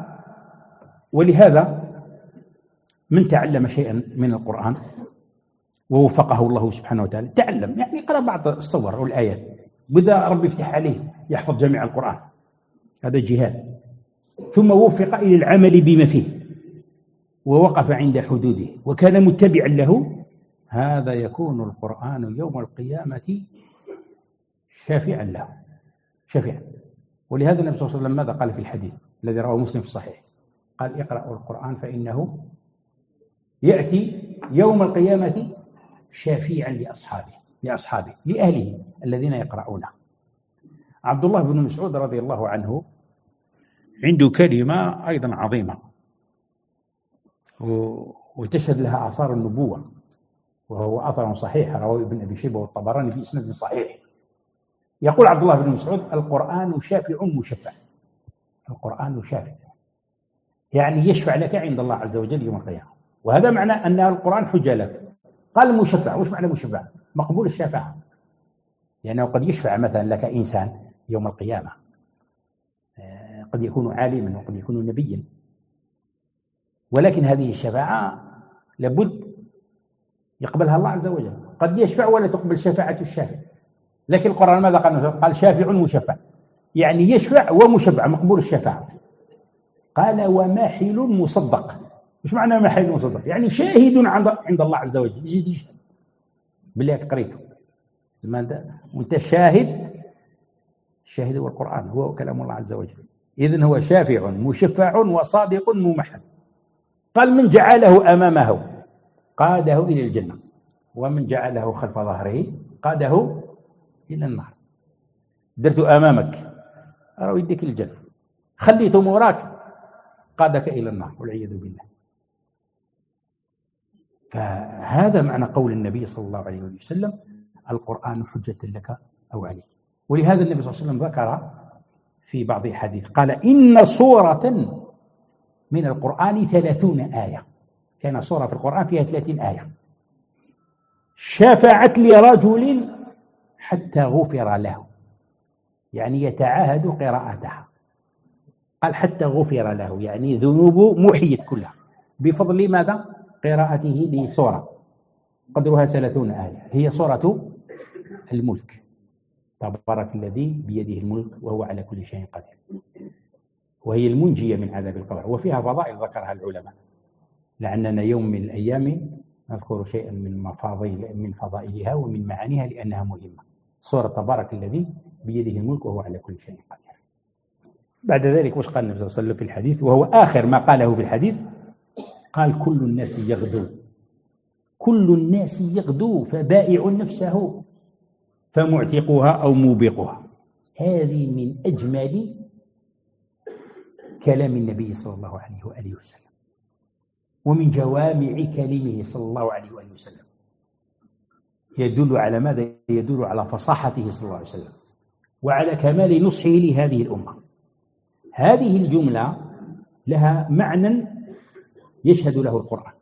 Speaker 2: ولهذا من تعلم شيئا من القرآن ووفقه الله سبحانه وتعالى تعلم، يعني قرأ بعض الصور والآيات بدأ ربي يفتح عليه يحفظ جميع القرآن، هذا جهاد. ثم وفق إلى العمل بما فيه ووقف عند حدوده وكان متبعا له، هذا يكون القرآن يوم القيامة شافعا له شافعا. ولهذا النبي صلى الله عليه وسلم ماذا قال في الحديث الذي رواه مسلم في الصحيح؟ قال اقرأوا القرآن فإنه يأتي يوم القيامة شافعا لأصحابه لأصحابه لأهله الذين يقرؤونه. عبد الله بن مسعود رضي الله عنه عنده كلمة أيضا عظيمة وتشهد لها آثار النبوة، وهو أثر صحيح رواه ابن أبي شيبة والطبراني في إسناد صحيح. يقول عبد الله بن مسعود القرآن شافع مشفع. القرآن شافع يعني يشفع لك عند الله عز وجل يوم القيامة، وهذا معنى أن القرآن حجة لك. قال مشفع، وش معنى مشفع؟ مقبول الشفاعة، لأنه قد يشفع مثلا لك إنسان يوم القيامة، قد يكون عالما وقد يكون نبيا، ولكن هذه الشفاعة لابد يقبلها الله عز وجل. قد يشفع ولا تقبل شفاعة الشافع، لكن القرآن ماذا قال؟ قال شافع مشفع، يعني يشفع ومشفع مقبول الشفاعة. قال وماحل مصدق. وش معنى ماحل مصدق؟ يعني شاهد عند الله عز وجل، يجي يشهد بالله قريته وانت شاهد. الشاهد هو القرآن، هو كلام الله عز وجل. إذن هو شافع مشفع وصادق ممحل. قال من جعله أمامه قاده إلى الجنة، ومن جعله خلف ظهره قاده إلى النار. درته أمامك أرى يديك الجنة، خليته موراك قادك إلى النار والعياذ بالله. فهذا معنى قول النبي صلى الله عليه وسلم القرآن حجة لك أو عليك. ولهذا النبي صلى الله عليه وسلم ذكر في بعض الحديث قال إن سورة من القرآن ثلاثون آية. كان سورة في القرآن فيها ثلاثين آية شفعت لرجل حتى غفر له، يعني يتعاهد قراءتها. قال حتى غفر له يعني ذنوبه محيت كلها بفضل ماذا؟ قراءته لسورة قدرها ثلاثون آية. هي سورة الملك، تبارك الذي بيده الملك وهو على كل شيء قدير، وهي المنجية من عذاب القبر. وفيها فضائل ذكرها العلماء، لأننا يوم من الأيام نذكر شيئا من مفاضيل من فضائلها ومن معانيها لأنها مهمة. سورة تبارك الذي بيده الملك وهو على كل شيء قدير. بعد ذلك وش قال النبي صلى الله عليه وسلم في الحديث، وهو آخر ما قاله في الحديث؟ قال كل الناس يغدو كل الناس يغدو فبائع نفسه فمعتقها أو موبقها. هذه من أجمل كلام النبي صلى الله عليه وآله وسلم، ومن جوامع كلمه صلى الله عليه وآله وسلم. يدل على ماذا؟ يدل على فصاحته صلى الله عليه وسلم وعلى كمال نصحه لهذه الأمة. هذه الجملة لها معنى يشهد له القرآن،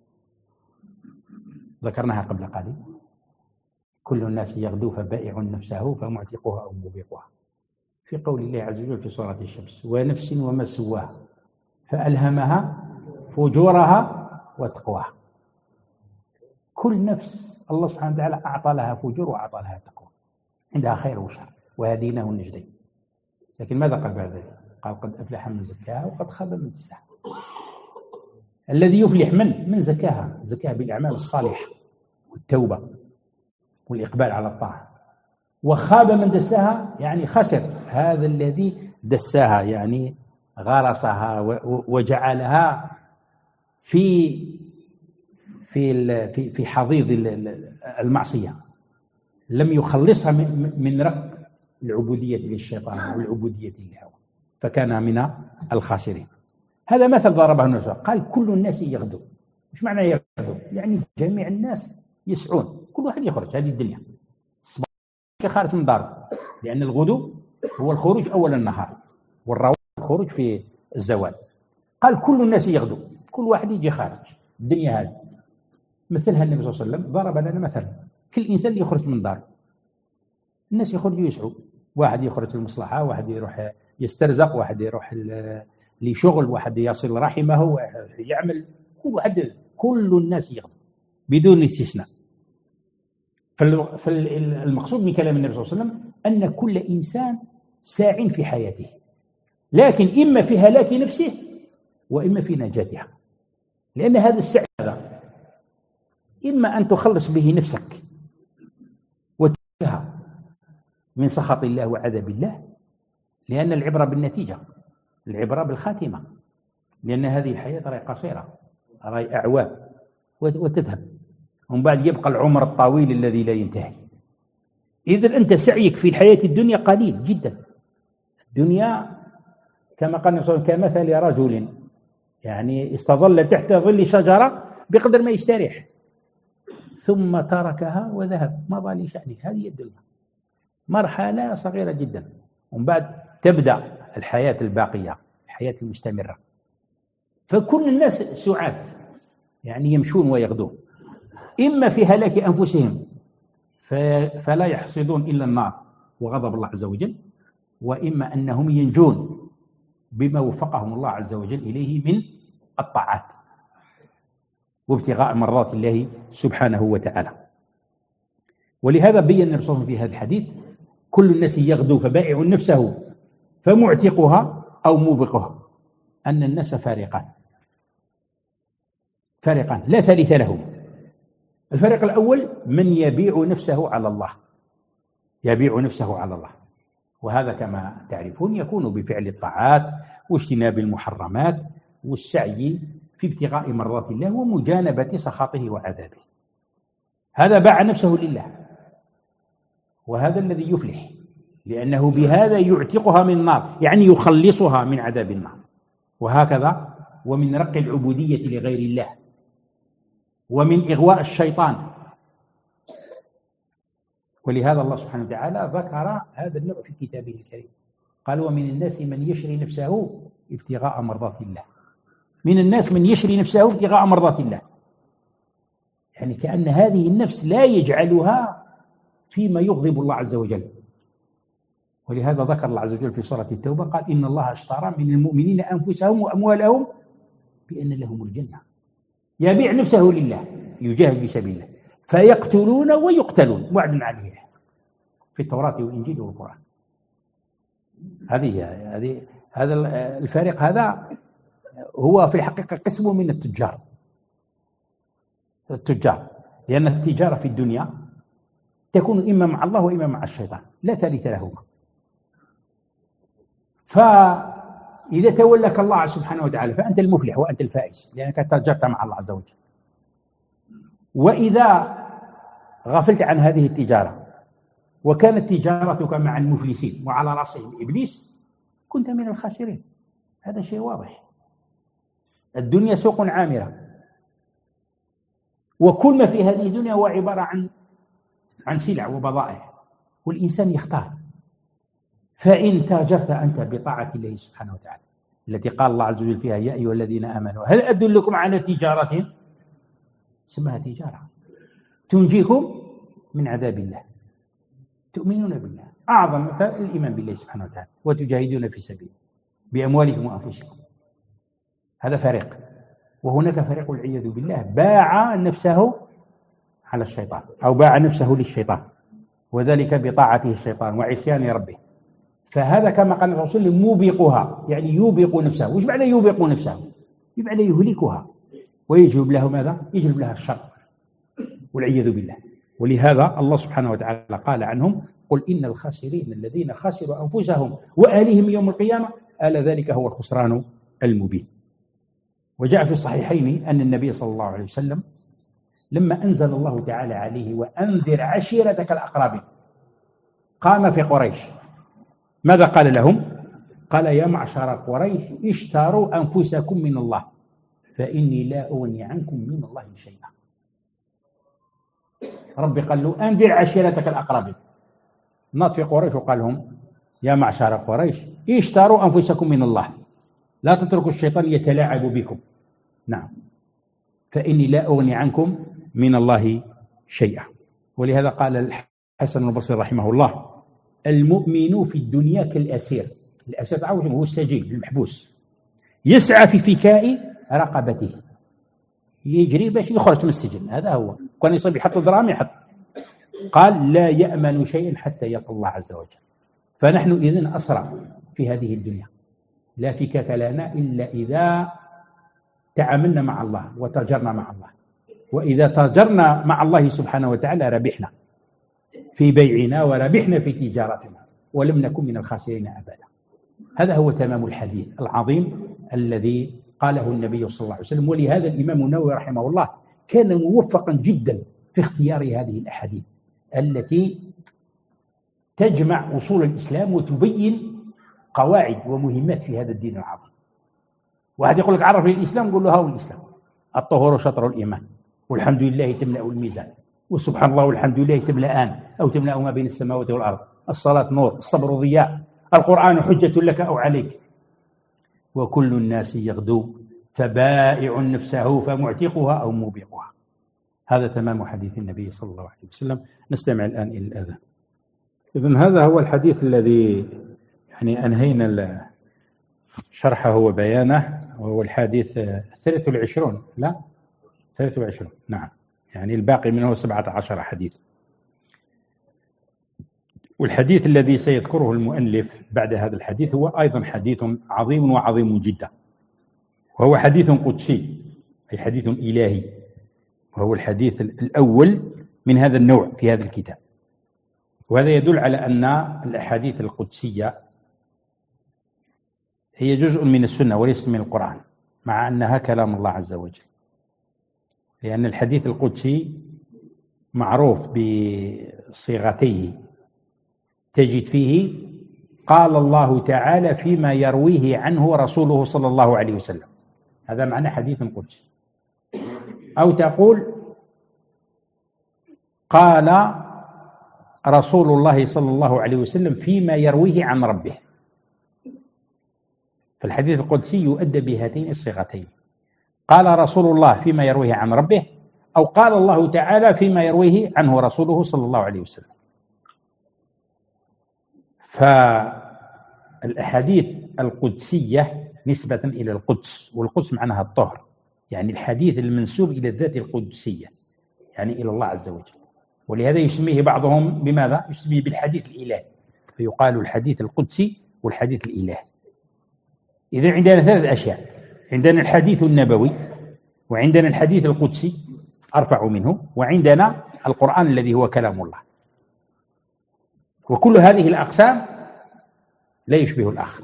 Speaker 2: ذكرناها قبل قليل: كل الناس يغدو فبائع نفسه فمعتقها أو موبقها، في قول الله عز وجل في سورة الشمس: ونفس وما سواها فألهمها فجورها وتقواها. كل نفس الله سبحانه وتعالى أعطى لها فجور وأعطى لها تقوى، عندها خير وشر، وهديناه النجدين. لكن ماذا قال بعد ذلك؟ قال: قد أفلح من زكاها وقد خاب من دساها. الذي يفلح من من زكاها، زكاها بالأعمال الصالحة والتوبة والإقبال على الطاعة. وخاب من دساها يعني خسر، هذا الذي دساها يعني غرسها وجعلها في في في في حضيض المعصية، لم يخلصها من رق العبودية للشيطان والعبودية للهوى، فكان من الخاسرين. هذا مثل ضربه النبي، قال: كل الناس يغدو. مش معنى يغدو؟ يعني جميع الناس يسعون، كل واحد يخرج هذه الدنيا خارج من داره، لأن الغدو هو الخروج أول النهار، والرواح الخروج في الزوال. قال: كل الناس يغدو، كل واحد يجي خارج الدنيا هذه. مثلها النبي صلى الله عليه وسلم ضرب لنا مثلا: كل إنسان اللي يخرج من داره، الناس يخرجوا يسعوا، واحد يخرج للمصلحة، واحد يروح يسترزق، واحد يروح لشغل، واحد يصل رحمه، واحد يعمل، كل واحد، كل الناس يغدو بدون استثناء. فالمقصود من كلام النبي صلى الله عليه وسلم أن كل إنسان ساع في حياته، لكن إما في هلاك نفسه وإما في نجاتها. لأن هذا السعي هذا إما أن تخلص به نفسك وتنجها من سخط الله وعذاب الله، لأن العبرة بالنتيجة، العبرة بالخاتمة، لأن هذه الحياة راهي قصيرة، راهي أعوام وتذهب، ومن بعد يبقى العمر الطويل الذي لا ينتهي. إذن أنت سعيك في الحياة الدنيا قليل جدا. الدنيا كما قال النبي صلى الله عليه وسلم كمثل رجل يعني استظل تحت ظل شجرة بقدر ما يستريح، ثم تركها وذهب، مضى لشأنه. هذه الدنيا مرحلة صغيرة جدا، ومن بعد تبدأ الحياة الباقية، الحياة المستمرة. فكل الناس سعاد، يعني يمشون ويغدون، إما في هلاك أنفسهم فلا يحصدون إلا النار وغضب الله عز وجل، وإما أنهم ينجون بما وفقهم الله عز وجل إليه من الطاعات وابتغاء مرضات الله سبحانه وتعالى. ولهذا بين النبي صلى الله عليه وسلم في هذا الحديث: كل الناس يغدو فبائع نفسه فمعتقها أو موبقها. أن الناس فارقان فارقان لا ثالث لهم. الفريق الأول من يبيع نفسه على الله، يبيع نفسه على الله، وهذا كما تعرفون يكون بفعل الطاعات واجتناب المحرمات والسعي في ابتغاء مرضات الله ومجانبة سخطه وعذابه. هذا باع نفسه لله، وهذا الذي يفلح، لأنه بهذا يعتقها من النار، يعني يخلصها من عذاب النار. وهكذا ومن رق العبودية لغير الله، ومن إغواء الشيطان. ولهذا الله سبحانه وتعالى ذكر هذا النوع في كتابه الكريم، قال: ومن الناس من يشري نفسه ابتغاء مرضات الله. من الناس من يشري نفسه ابتغاء مرضات الله، يعني كأن هذه النفس لا يجعلها فيما يغضب الله عز وجل. ولهذا ذكر الله عز وجل في سورة التوبة قال: إن الله اشترى من المؤمنين أنفسهم وأموالهم بأن لهم الجنة. يبيع نفسه لله، يجاهد في سبيل الله، فيقتلون ويقتلون، وعد عليه في التوراة والإنجيل والقرآن. هذه هذه هذا الفريق هذا هو في الحقيقة قسم من التجار التجار لأن التجارة في الدنيا تكون إما مع الله وإما مع الشيطان، لا ثالث لهما. فإذا تولك الله سبحانه وتعالى فأنت المفلح وأنت الفائز، لأنك تجرت مع الله عز وجل. وإذا غفلت عن هذه التجارة وكانت تجارتك مع المفلسين وعلى رأسهم إبليس، كنت من الخاسرين. هذا شيء واضح. الدنيا سوق عامرة، وكل ما في هذه الدنيا هو عبارة عن عن سلع وبضائع، والإنسان يختار فإن تاجرت أنت بطاعة الله سبحانه وتعالى التي قال الله عز وجل فيها يا أيها الذين آمنوا هل أدلكم على تجارة اسمها تجارة تنجيكم من عذاب الله تؤمنون بالله أعظم الإيمان بالله سبحانه وتعالى وتجاهدون في سبيله بأموالكم وأنفسكم. هذا فريق، وهناك فريق والعياذ بالله باع نفسه على الشيطان أو باع نفسه للشيطان وذلك بطاعته الشيطان وعصيان ربه. فهذا كما قال الرسول موبقها يعني يوبق نفسه. وش معنى يوبق نفسه؟ يبقى يهلكها ويجلب له ماذا؟ يجلب لها الشر والعياذ بالله. ولهذا الله سبحانه وتعالى قال عنهم قل إن الخاسرين الذين خسروا أنفسهم وأهليهم يوم القيامة ألا ذلك هو الخسران المبين. وجاء في الصحيحين أن النبي صلى الله عليه وسلم لما أنزل الله تعالى عليه وأنذر عشيرتك الأقربين قام في قريش ماذا قال لهم؟ قال يا معشر قريش اشتروا أنفسكم من الله فإني لا أغني عنكم من الله شيئا. ربي قال له أنذر عشيرتك الأقربين. نط في قريش وقال لهم يا معشر قريش اشتروا أنفسكم من الله لا تتركوا الشيطان يتلاعب بكم. نعم فإني لا أغني عنكم من الله شيئا. ولهذا قال الحسن البصري رحمه الله المؤمن في الدنيا كالأسير. الأسير تعرفون هو السجين المحبوس يسعى في فكاء رقبته يجري باش يخرج من السجن. هذا هو كان يصيب يحط دراهم يحط. قال لا يأمن شيء حتى يلقى الله عز وجل. فنحن إذن أسرى في هذه الدنيا لا فكاك لنا إلا إذا تعاملنا مع الله وتاجرنا مع الله. وإذا تاجرنا مع الله سبحانه وتعالى ربحنا في بيعنا وربحنا في تجارتنا ولم نكن من الخاسرين أبدا. هذا هو تمام الحديث العظيم الذي قاله النبي صلى الله عليه وسلم. ولهذا الإمام النووي رحمه الله كان موفقا جدا في اختيار هذه الأحاديث التي تجمع أصول الإسلام وتبين قواعد ومهمات في هذا الدين العظيم. واحد يقول لك عرف لي الإسلام قل له هو الإسلام الطهور شطر الإيمان والحمد لله تملأ الميزان وسبحان الله والحمد لله تملأان أو تملأ ما بين السماوات والأرض. الصلاة نور الصبر ضياء القرآن حجة لك أو عليك وكل الناس يغدو فبائع نفسه فمعتقها أو موبقها. هذا تمام حديث النبي صلى الله عليه وسلم. نستمع الآن إلى الأذان. إذن هذا هو الحديث الذي يعني أنهينا شرحه وبيانه وهو الحديث الثالث والعشرون لا ثلاث وعشرون نعم يعني الباقي منه سبعة عشر حديث. والحديث الذي سيذكره المؤلف بعد هذا الحديث هو أيضا حديث عظيم وعظيم جدا وهو حديث قدسي أي حديث إلهي وهو الحديث الأول من هذا النوع في هذا الكتاب. وهذا يدل على أن الأحاديث القدسية هي جزء من السنة وليس من القرآن مع أنها كلام الله عز وجل. لأن الحديث القدسي معروف بصيغتيه تجد فيه قال الله تعالى فيما يرويه عنه رسوله صلى الله عليه وسلم. هذا معنى حديث قدسي. أو تقول قال رسول الله صلى الله عليه وسلم فيما يرويه عن ربه. فالحديث القدسي يؤدى بهاتين الصيغتين قال رسول الله فيما يرويه عن ربه أو قال الله تعالى فيما يرويه عنه رسوله صلى الله عليه وسلم. فالأحاديث القدسية نسبة إلى القدس والقدس معناها الطهر يعني الحديث المنسوب إلى الذات القدسية يعني إلى الله عز وجل. ولهذا يسميه بعضهم بماذا؟ يسميه بالحديث الإلهي فيقال الحديث القدسي والحديث الإلهي. إذن عندنا ثلاث أشياء عندنا الحديث النبوي وعندنا الحديث القدسي أرفع منه وعندنا القرآن الذي هو كلام الله. وكل هذه الأقسام لا يشبه الآخر.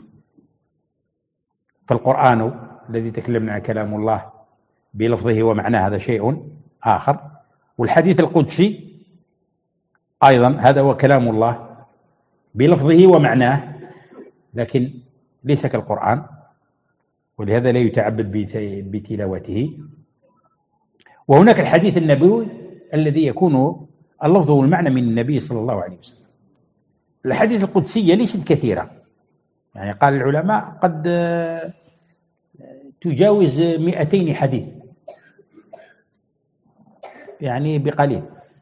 Speaker 2: فالقرآن الذي تكلمنا عن كلام الله بلفظه ومعناه هذا شيء آخر. والحديث القدسي أيضا هذا هو كلام الله بلفظه ومعناه لكن ليس كالقرآن ولهذا لا يتعبد بتلاوته. وهناك الحديث النبوي الذي يكون اللفظ والمعنى من النبي صلى الله عليه وسلم. الأحاديث القدسية ليست كثيرة، يعني قال العلماء قد تجاوز مئتين حديث، يعني بقليل.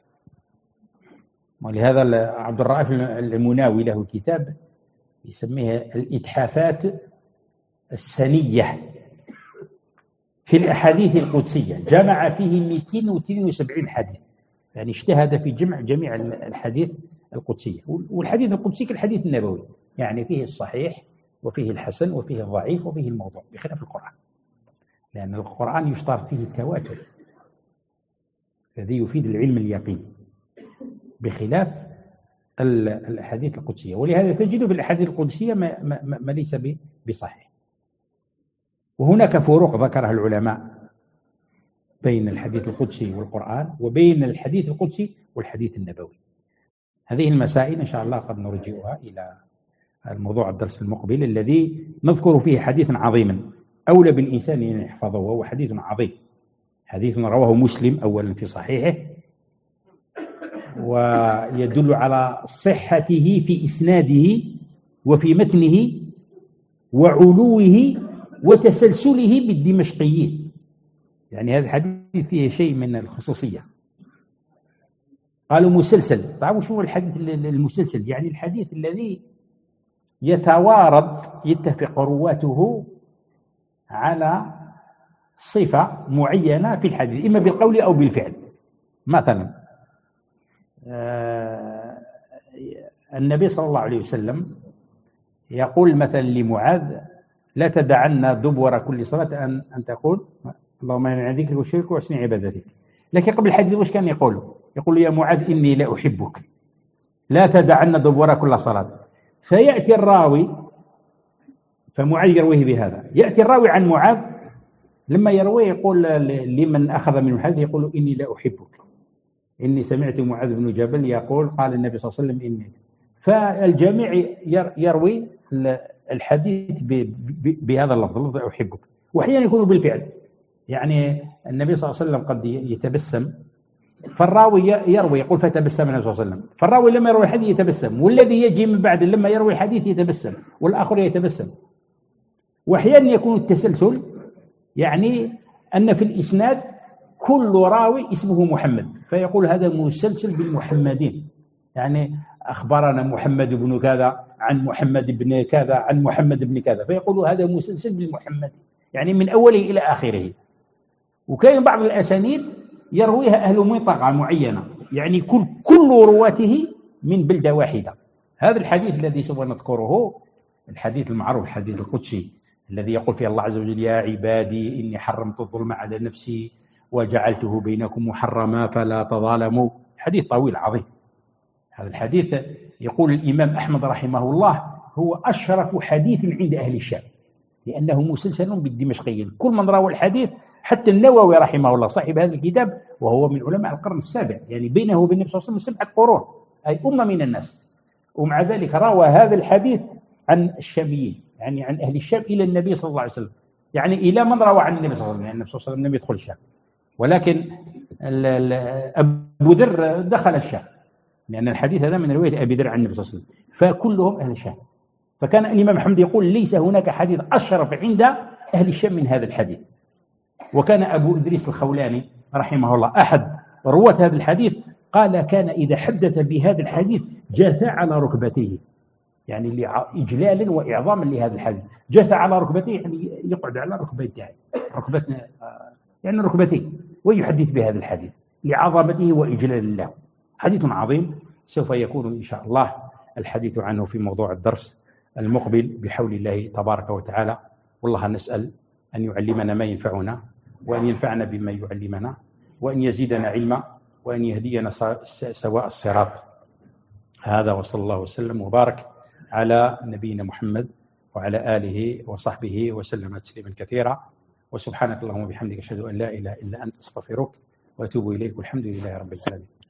Speaker 2: ولهذا عبد الرائف المناوي له كتاب يسميه الإتحافات السنية في الأحاديث القدسية، جمع فيه مئتين واثنين وسبعين حديث، يعني اجتهد في جمع جميع الحديث القدسية. والحديث القدسي كالحديث النبوي، يعني فيه الصحيح وفيه الحسن وفيه الضعيف وفيه الموضوع، بخلاف القرآن، لأن القرآن يشترط فيه التواتر الذي يفيد العلم اليقين، بخلاف الأحاديث القدسية. ولهذا تجد في الأحاديث القدسية ما, ما, ما ليس بصحيح. وهناك فروق ذكرها العلماء بين الحديث القدسي والقرآن، وبين الحديث القدسي والحديث النبوي. هذه المسائل إن شاء الله قد نرجئها إلى الموضوع الدرس المقبل، الذي نذكر فيه حديثا عظيما أولى بالإنسان أن يحفظه، وهو حديث عظيم، حديث رواه مسلم أولا في صحيحه، ويدل على صحته في إسناده وفي متنه وعلوه وتسلسله بالدمشقيين. يعني هذا الحديث فيه شيء من الخصوصية. قالوا مسلسل. طيب وشو الحديث المسلسل؟ يعني الحديث الذي يتوارد يتفق رواته على صفة معينة في الحديث، إما بالقول أو بالفعل. مثلا آه النبي صلى الله عليه وسلم يقول مثلا لمعاذ: لا تدعن دبر كل صلاة أن, أن تقول اللهم إني أعوذ بك من الشرك وحسن عبادتك. لكن قبل الحديث وش كان يقول؟ يقول: يا معاذ إني لا أحبك، لا تدعن دبر كل صلاة. فيأتي الراوي، فمعاذ يرويه بهذا، يأتي الراوي عن معاذ لما يرويه يقول لمن أخذ من الحديث يقول: إني لا أحبك، إني سمعت معاذ بن جبل يقول قال النبي صلى الله عليه وسلم إني. فالجميع يروي الحديث بهذا اللفظ، لفظ أحبك. وأحيانا يكون بالفعل، يعني النبي صلى الله عليه وسلم قد يتبسم، فالراوي يروي يقول فتبسم النبي صلى الله عليه وسلم، فالراوي لما يروي الحديث يتبسم، والذي يجي من بعد لما يروي الحديث يتبسم، والآخر يتبسم. وأحيانا يكون التسلسل، يعني أن في الإسناد كل راوي اسمه محمد، فيقول هذا مسلسل بالمحمدين، يعني أخبرنا محمد بن كذا عن محمد بن كذا عن محمد بن كذا، فيقول هذا مسلسل بالمحمد، يعني من أوله إلى آخره. وكان بعض الأسانيد يرويها أهل منطقة معينة، يعني كل كل رواته من بلدة واحدة. هذا الحديث الذي سوف نذكره الحديث المعروف الحديث القدسي الذي يقول فيه الله عز وجل: يا عبادي إني حرمت الظلم على نفسي وجعلته بينكم محرما فلا تظالموا. حديث طويل عظيم. هذا الحديث يقول الإمام أحمد رحمه الله هو أشرف حديث عند أهل الشام، لأنه مسلسل بالدمشقيين. كل من روى الحديث، حتى النووي رحمه الله صاحب هذا الكتاب وهو من علماء القرن السابع، يعني بينه وبين النبي صلى الله عليه وسلم سبعة قرون، أي أمة من الناس، ومع ذلك روى هذا الحديث عن الشاميين، يعني عن أهل الشام إلى النبي صلى الله عليه وسلم، يعني إلى من روى عن النبي صلى الله عليه وسلم، يعني النبي صلى الله عليه وسلم لم يدخل الشام، ولكن أبو ذر دخل الشام، لأن الحديث هذا من رواية أبي ذر عن النبي صلى الله عليه وسلم، فكلهم أهل الشام. فكان الإمام أحمد يقول: ليس هناك حديث أشرف عند أهل الشام من هذا الحديث. وكان أبو إدريس الخولاني رحمه الله أحد رواة هذا الحديث، قال: كان إذا حدث بهذا الحديث جثى على ركبتيه، يعني إجلالا وإعظاما لهذا الحديث. جثى على ركبتيه يعني يقعد على ركبتيه، ركبتنا يعني ركبتيه، ويحدث بهذا الحديث لعظمته وإجلال له. حديث عظيم سوف يكون إن شاء الله الحديث عنه في موضوع الدرس المقبل بحول الله تبارك وتعالى. والله نسأل أن يعلمنا ما ينفعنا، وأن ينفعنا بما يعلمنا، وأن يزيدنا علما، وأن يهدينا سواء الصراط. هذا وصلى الله وسلم وبارك على نبينا محمد وعلى آله وصحبه وسلم تسليما كثيرا. وسبحانك اللهم وبحمدك أشهد أن لا إله إلا أنت أستغفرك وأتوب إليك، والحمد لله رب العالمين.